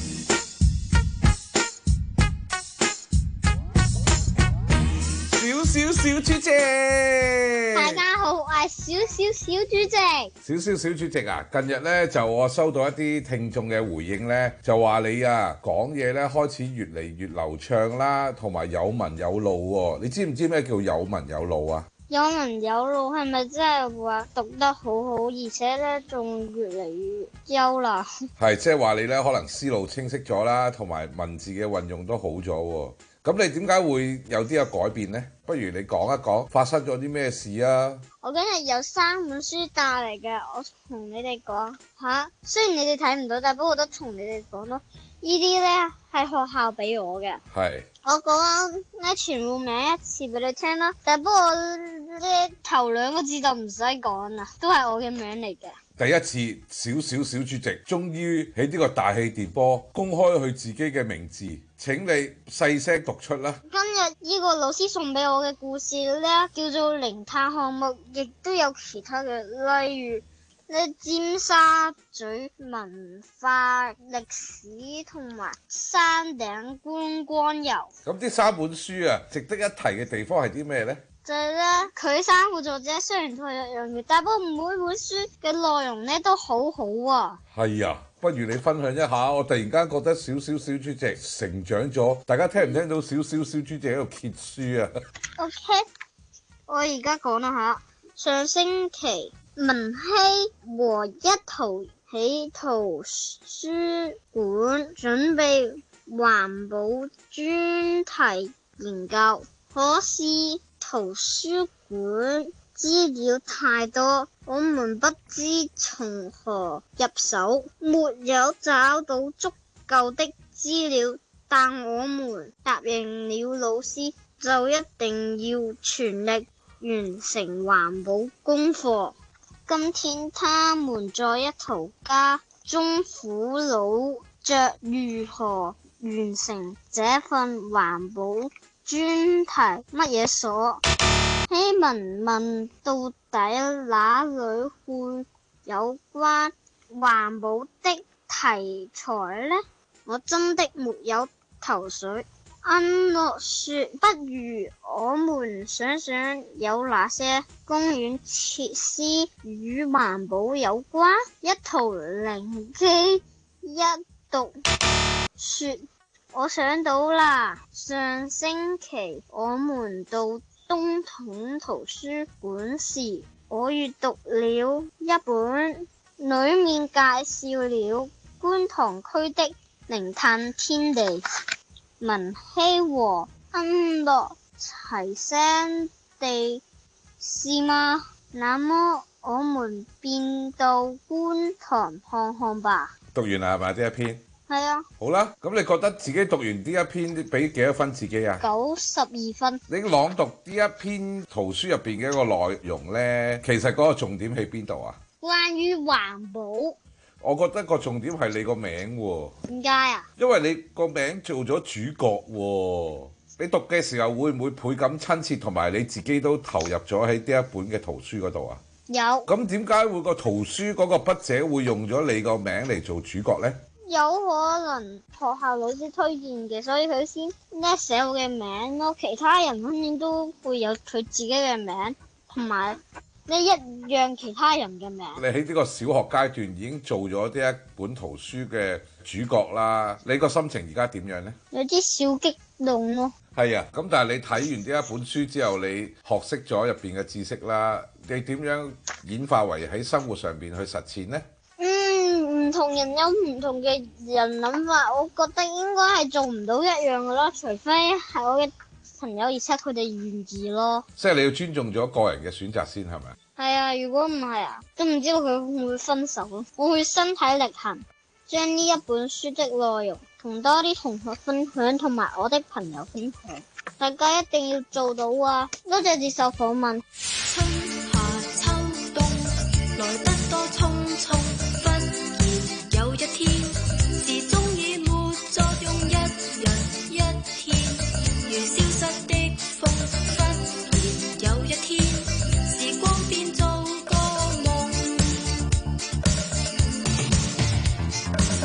小小小主席， 大家好，我係小小小主席。 小小小主席啊，近日咧就我收到一啲聽眾嘅回應咧，就話你啊講嘢咧開始越嚟越流暢啦，同埋有文有路喎。你知唔知咩叫有文有路啊？ 有文有路係咪真係話讀得好好，而且咧仲越嚟越優啦？ 係，即係話你咧可能思路清晰咗啦，同埋文字嘅運用都好咗喎。咁你點解會有啲嘅改變呢？不如你講一講發生咗啲咩事啊？ 我今日有三本書帶嚟嘅，我同你哋講吓。雖然你哋睇唔到，但不過我都同你哋講咯。呢啲呢係學校俾我嘅。係。我講咧全部名一次俾你聽啦，但不過呢頭兩個字就唔使講啦，都係我嘅名嚟嘅。 第一次小小小主席終於喺呢個大氣電波公開佢自己嘅名字，請你細聲讀出啦。今日呢個老師送俾我嘅故事呢，叫做零碳項目，亦都有其他嘅，例如咧尖沙咀文化歷史同埋山頂觀光遊。咁呢三本書啊，值得一提嘅地方係啲咩呢？就係咧，佢三個作者雖然都係一樣嘅，但不過每本書嘅內容咧都好好啊。係啊，不如你分享一下。我突然間覺得小小小主席成長咗，大家聽唔聽到小小小主席喺度揭書啊 ？OK， 我而家講啦吓。上星期文希和一圖喺圖書館準備環保專題研究，可是圖書館資料太多，我們不知從何入手，沒有找到足夠的資料，但我們答應了老師，就一定要全力完成環保功課。今天他們在一圖家中苦惱着如何完成這份環保專題。乜嘢所？希文問到底哪裏會有關環保的題材呢？我真的沒有頭緒。安樂說，不如我們想想有哪些公園設施與環保有關。一圖靈機一讀說，我想到啦，上星期我們到東統圖書館時，我閱讀了一本，裡面介紹了觀塘區的零碳天地。文希和安樂齊聲地是嗎？那麼我們便到觀塘看看吧。讀完啦係咪呢一篇？係啊。好啦，咁你覺得自己讀完呢一篇俾幾多分自己啊？九十二分。你朗讀呢一篇圖書入邊嘅一個內容呢，其實嗰個重點喺邊度啊？關於環保。我覺得個重點係你個名喎。點解啊？因為你個名做咗主角喎。你讀嘅時候會唔會倍感親切，同埋你自己都投入咗喺呢一本嘅圖書嗰度啊？有。咁點解會個圖書嗰個筆者會用咗你個名嚟做主角呢？有可能學校老師推薦嘅，所以佢先咧寫我嘅名咯。其他人肯定都會有佢自己嘅名，同埋你一樣其他人嘅名。你喺呢個小學階段已經做咗呢一本圖書嘅主角啦，你個心情而家點樣呢？有啲小激動咯。係啊，咁但係你睇完呢一本書之後，你學識咗入邊嘅知識啦，你點樣演化為喺生活上邊去實踐呢？嗯，唔同人有唔同嘅人諗法，我覺得應該係做唔到一樣嘅咯，除非係我嘅朋友，而且佢哋願意咯。即係你要尊重咗個人嘅選擇先，係咪？係啊，如果唔係啊，都唔知道佢會唔會分手咯。我會身體力行，將呢一本書的內容同多啲同學分享，同埋我的朋友分享。大家一定要做到啊！多謝接受訪問。春夏秋冬來得多匆匆，忽然有一天，時鐘已沒作用，一日一天如消失的風。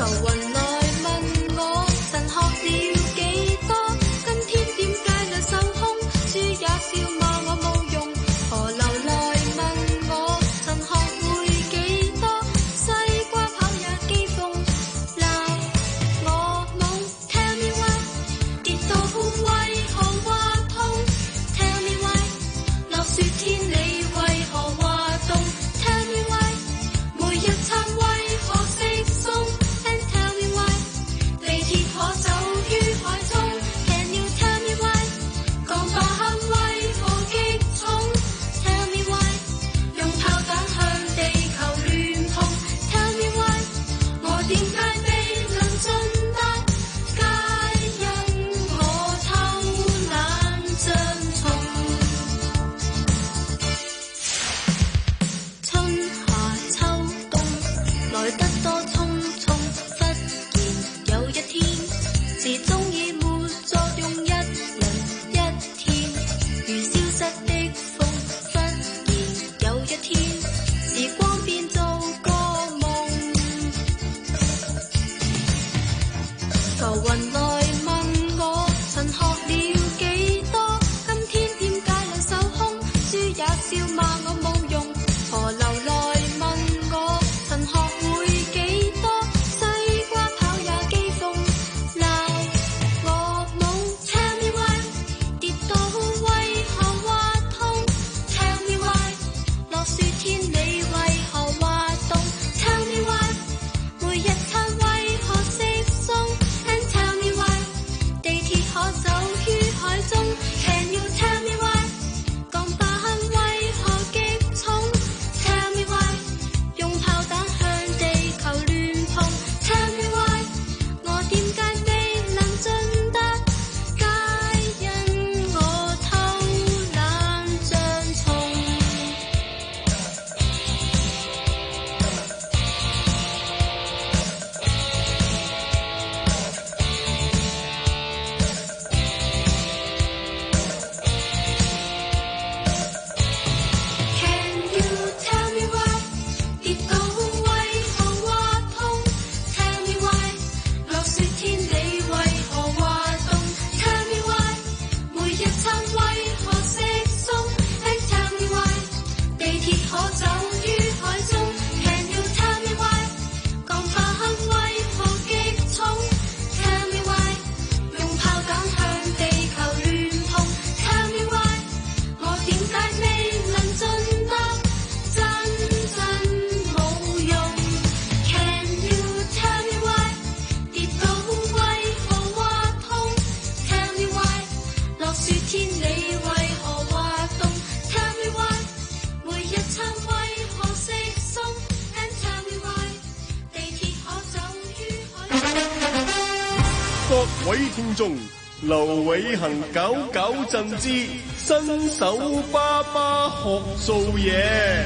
各位聽眾，劉偉恒九九震之新手爸爸學做嘢。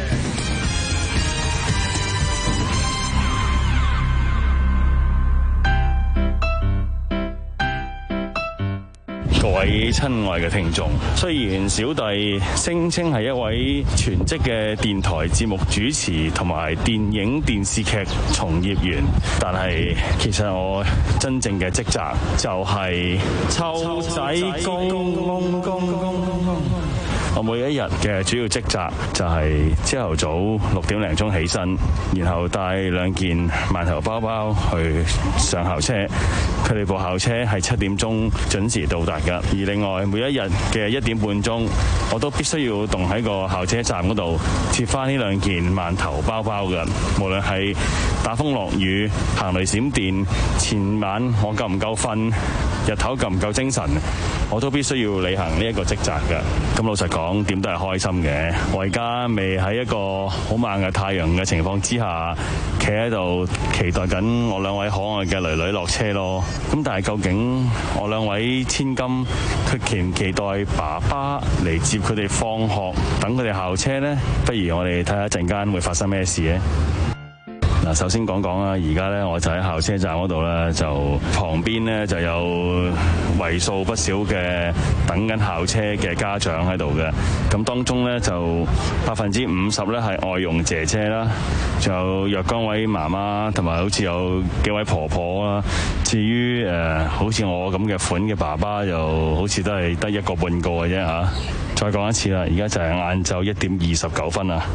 各位親愛嘅聽眾，雖然小弟聲稱係一位全職嘅電台節目主持同埋電影電視劇從業員，但係其實我真正嘅職責就係湊仔公公公公。我每一日嘅主要職責就係朝頭早六點零鐘起身，然後帶兩件饅頭包包去上校車。佢哋部校車係七點鐘準時到達㗎。而另外每一日嘅一點半鐘，我都必須要動喺個校車站嗰度貼翻呢兩件饅頭包包㗎。無論係打風落雨、行雷閃電、前晚我夠唔夠瞓、日頭夠唔夠精神，我都必須要履行呢一個職責㗎。咁老實講，點都係開心嘅。我而家未喺一個好猛嘅太陽嘅情況之下，企喺度期待緊我兩位可愛嘅囡囡落車咯。咁但係究竟我兩位千金，佢期唔期待爸爸嚟接佢哋放學，等佢哋校車呢？不如我哋睇下一陣間會發生咩事呢？ 嗱，首先講講啦，而家咧我就喺校車站嗰度咧，就旁邊咧就有為數不少嘅等緊校車嘅家長喺度嘅。咁當中咧就百分之五十咧係外傭姐姐啦，仲有若干位媽媽同埋好似有幾位婆婆啦。至於誒、呃、好似我咁嘅款嘅爸爸，就好似都係得一個半個嘅啫嚇。再講一次啦，而家就係晏晝一點二十九分啊！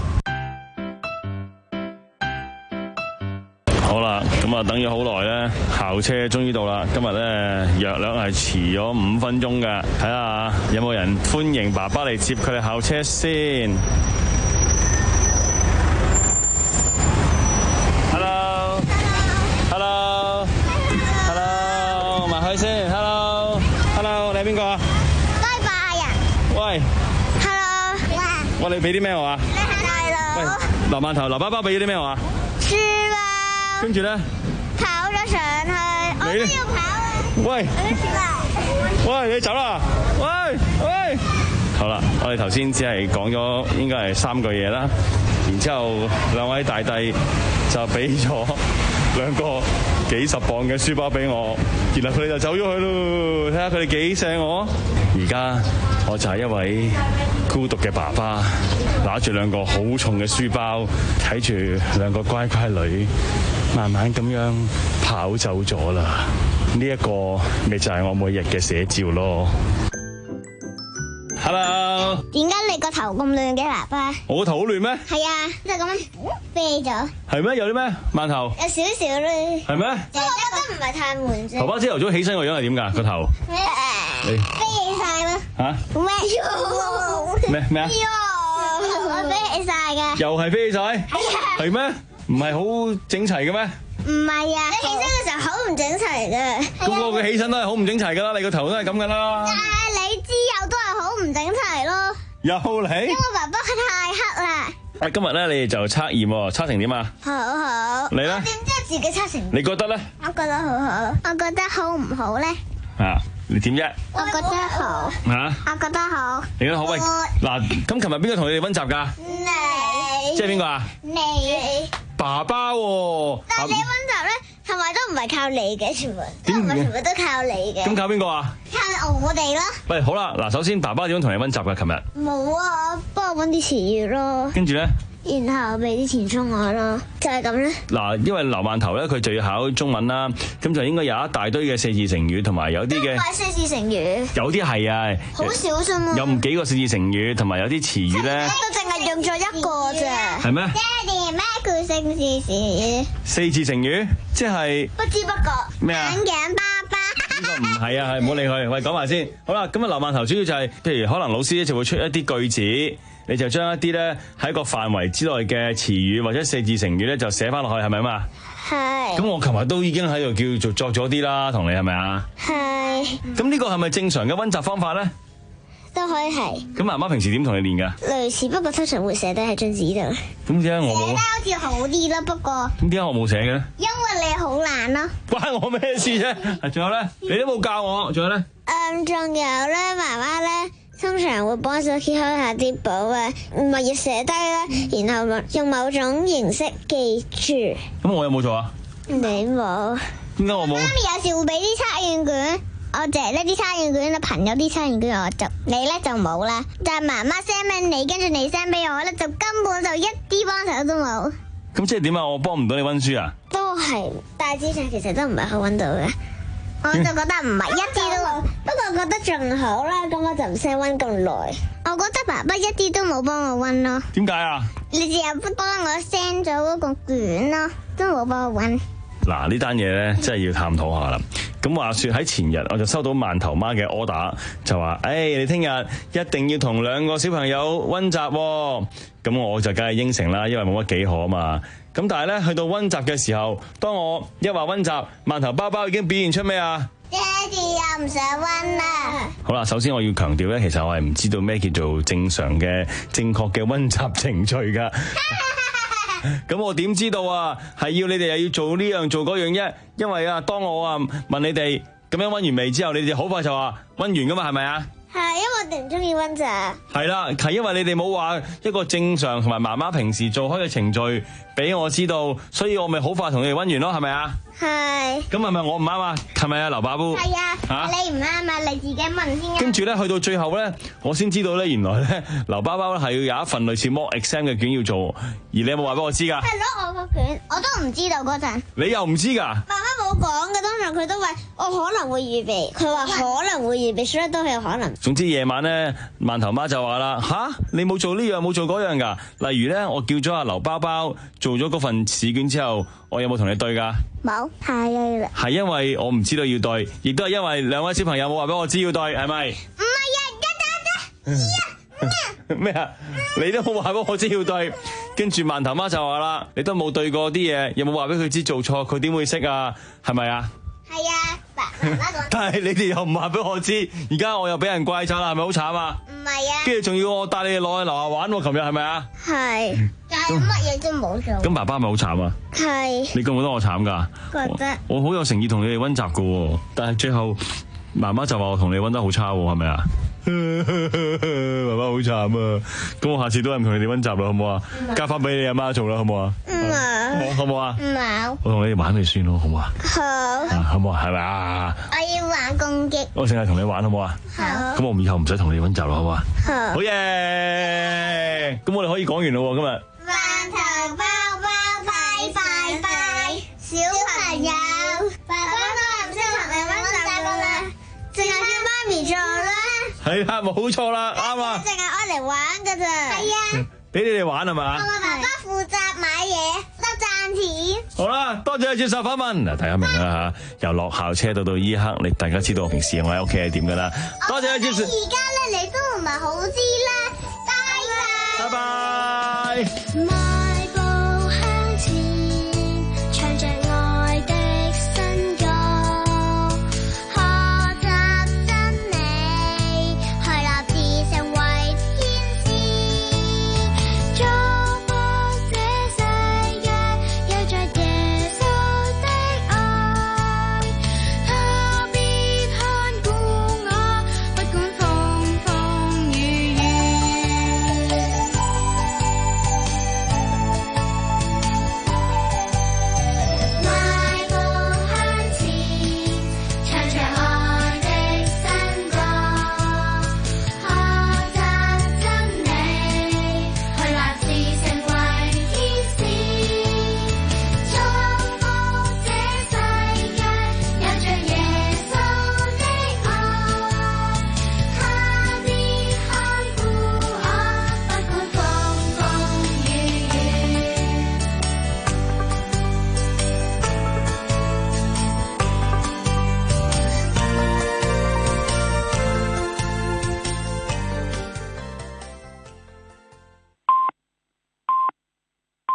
好啦，咁啊等咗好耐咧，校車終於到啦。今日咧約略係遲咗五分鐘嘅，睇下有冇人歡迎爸爸嚟接佢哋校車先。Hello，Hello，Hello，Hello，埋去先。Hello，Hello，你係邊個啊？ 拜拜啊！ 喂 ，Hello， 我哋俾啲咩我啊？ 你係大佬。 喂，劉饅頭，劉爸爸俾咗啲咩我啊？ 書包。 跟住咧， 跑咗上去，我都要跑啊！ 喂，喂，你走啦！喂喂，好啦，我哋頭先只係講咗應該係三句嘢啦，然之後兩位大帝就俾咗兩個幾十磅嘅書包俾我，然後佢哋就走咗去咯。睇下佢哋幾錫我。而家我就係一位孤獨嘅爸爸，拿住兩個好重嘅書包，睇住兩個乖乖女慢慢咁樣跑走咗啦。呢一個咪就係我每日嘅寫照咯。Hello， 點解你個頭咁亂嘅，爸爸？ 我個頭好亂咩？ 係啊，即係咁樣飛咗。 係咩？有啲咩？饅頭？ 有少少咧。 係咩？ 不過我覺得唔係太悶啫。 爸爸朝頭早起身個樣係點㗎？個頭？你飛起晒啦。 嚇？ 咩？ 咩咩啊？ 我飛起晒㗎。 又係飛起晒？係啊。係咩？唔係好整齊嘅咩？ 唔係啊，你起身嘅時候好唔整齊嘅。 咁我嘅起身都係好唔整齊㗎啦，你個頭都係咁㗎啦。 但係你之後都係好唔整齊咯。 又嚟？ 因為爸爸佢太黑啦。 啊，今日咧你哋就測驗喎，測成點啊？ 好好。 你咧？ 我點知自己測成？ 你覺得咧？ 我覺得好好。我覺得好唔好咧？ 啊，你點啫？ 我覺得好。 嚇？ 我覺得好。 你覺得好？喂，嗱，咁琴日邊個同你哋溫習㗎？ 你。 即係邊個啊？ 你。 爸爸喎。 但係你溫習咧，係咪都唔係靠你嘅全部？都唔係全部都靠你嘅。 咁靠邊個啊？ 靠我哋咯。 喂，好啦，嗱，首先爸爸點樣同你溫習㗎？琴日？ 冇啊，幫我溫啲詞語咯。 跟住咧？ 然後俾啲填充我咯，就係咁咧。 嗱，因為劉饅頭咧，佢就要考中文啦，咁就應該有一大堆嘅四字成語，同埋有啲嘅。唔係四字成語。 有啲係啊。 好少啫嘛。 有唔幾個四字成語，同埋有啲詞語咧。 我都淨係用咗一個啫。 係咩？ 爹哋咩叫四字成語？ 四字成語，即係。 不知不覺。 咩啊？ 眼鏡爸爸。 呢個唔係啊，係唔好理佢。喂，講埋先。好啦，咁啊，劉饅頭主要就係、是，譬如可能老師咧就會出一啲句子。你就將一啲咧喺個範圍之內嘅詞語或者四字成語咧就寫翻落去，係咪啊嘛？係。咁我琴日都已經喺度叫做作咗啲啦，同你係咪啊？係。咁呢個係咪正常嘅溫習方法咧？ 都可以係。咁媽媽平時點同你練㗎？ 類似，不過通常會寫低喺張紙度。 咁點解我冇？ 寫低好似好啲咯，不過。 咁點解我冇寫嘅咧？ 因為你好懶咯。 關我咩事啫？仲有咧，你都冇教我。仲有咧？ 誒，仲有咧，媽媽咧。通常會幫手揭開下啲簿啊，唔係要寫低啦，然後用某種形式記住。 咁我有冇做啊？ 你冇。 點解我冇？媽咪有時會俾啲測驗卷，我借呢啲測驗卷啦，朋友啲測驗卷我做，你咧就冇啦。但係媽媽 send 俾你，跟住你 send 俾我咧，就根本就一啲幫手都冇。 咁即係點啊？我幫唔到你溫書啊？ 都係，大致上其實都唔係好溫到嘅。我就覺得唔係一啲都，不過我覺得仲好啦，咁我就唔使溫咁耐。我覺得爸爸一啲都冇幫我溫咯。 點解啊？ 你只有幫我 send 咗嗰個卷咯，都冇幫我溫。 嗱，呢單嘢咧真係要探討下啦。咁話說喺前日我就收到饅頭媽嘅 order，就話：誒、hey, 你聽日一定要同兩個小朋友溫習喎。咁我就梗係應承啦，因為冇乜幾可啊嘛。咁但係咧，去到溫習嘅時候，當我一話溫習，饅頭包包已經表現出咩啊？ 爹哋又唔想溫啦。 好啦，首先我要強調咧，其實我係唔知道咩叫做正常嘅、正確嘅溫習程序噶。咁我點知道啊？係要你哋又要做呢樣做嗰樣啫。因為啊，當我啊問你哋咁樣溫完未之後，你哋好快就話溫完噶嘛，係咪啊？ 係，因為我哋唔中意溫習。 係啦，係因為你哋冇話一個正常同埋媽媽平時做開嘅程序俾我知道，所以我咪好快同你哋溫完咯，係咪啊？ 係。 咁係咪我唔啱啊？係咪啊，劉爸爸？ 係啊。 嚇？ 你唔啱啊！你自己問先啊。 跟住咧，去到最後咧，我先知道咧，原來咧，劉包包咧係要有一份類似 mock exam 嘅卷要做，而你有冇話俾我知㗎？ 係攞我個卷，我都唔知道嗰陣。 你又唔知㗎？ 媽媽冇講嘅，通常佢都話我可能會預備，佢話可能會預備，所以都係有可能。 總之夜晚咧，饅頭媽就話啦：吓，你冇做呢樣冇做嗰樣㗎？例如咧，我叫咗阿劉包包做咗嗰份試卷之後，我有冇同你對㗎？ 冇，係啊。 係因為我唔知道要對，亦都係因為兩位小朋友冇話俾我知要對，係咪？ 唔係啊，得得得， 咩啊？你都冇話俾我知要對，跟住饅頭媽就話啦：你都冇對過啲嘢，有冇話俾佢知做錯，佢點會識啊？係咪啊？ 係啊，爸媽講。 但係你哋又唔話俾我知，而家我又俾人怪責啦，係咪好慘啊？ 唔係啊。跟住仲要我帶你哋落去樓下玩喎，琴日係咪啊？ 係。但係乜嘢都冇做。 咁爸爸咪好慘啊？ 係。 你覺唔覺得我慘㗎？ 覺得。 我好有誠意同你哋溫習㗎喎，但係最後媽媽就話我同你溫得好差喎，係咪啊？媽媽好慘啊！咁我下次都係唔同你哋溫習啦，好唔好啊？交翻俾你阿媽做啦，好唔好啊？ 唔好唔好啊？ 唔好。 我同你哋玩你算咯，好唔好啊？ 好。 好唔好啊？係咪啊？ 我要玩攻擊。 我淨係同你玩，好唔好啊？ 好。 咁我以後唔使同你哋溫習啦，好唔好啊？ 好。 好嘢！咁我哋可以講完咯，今日。 饅頭包包拜拜拜，小朋友，爸爸都唔識同你溫習噶啦，淨係叫媽咪做啦。 係啦，冇錯啦，啱啊。 淨係愛嚟玩噶咋。係啊。 俾你哋玩係嘛？ 我爸爸負責買嘢，得賺錢。 好啦，多謝你接受訪問。嗱，大家明啦吓，由落校車到到依刻，你大家知道我平時我喺屋企係點噶啦。多謝你接受。 而家咧，你都唔係好知啦。拜拜。 拜拜。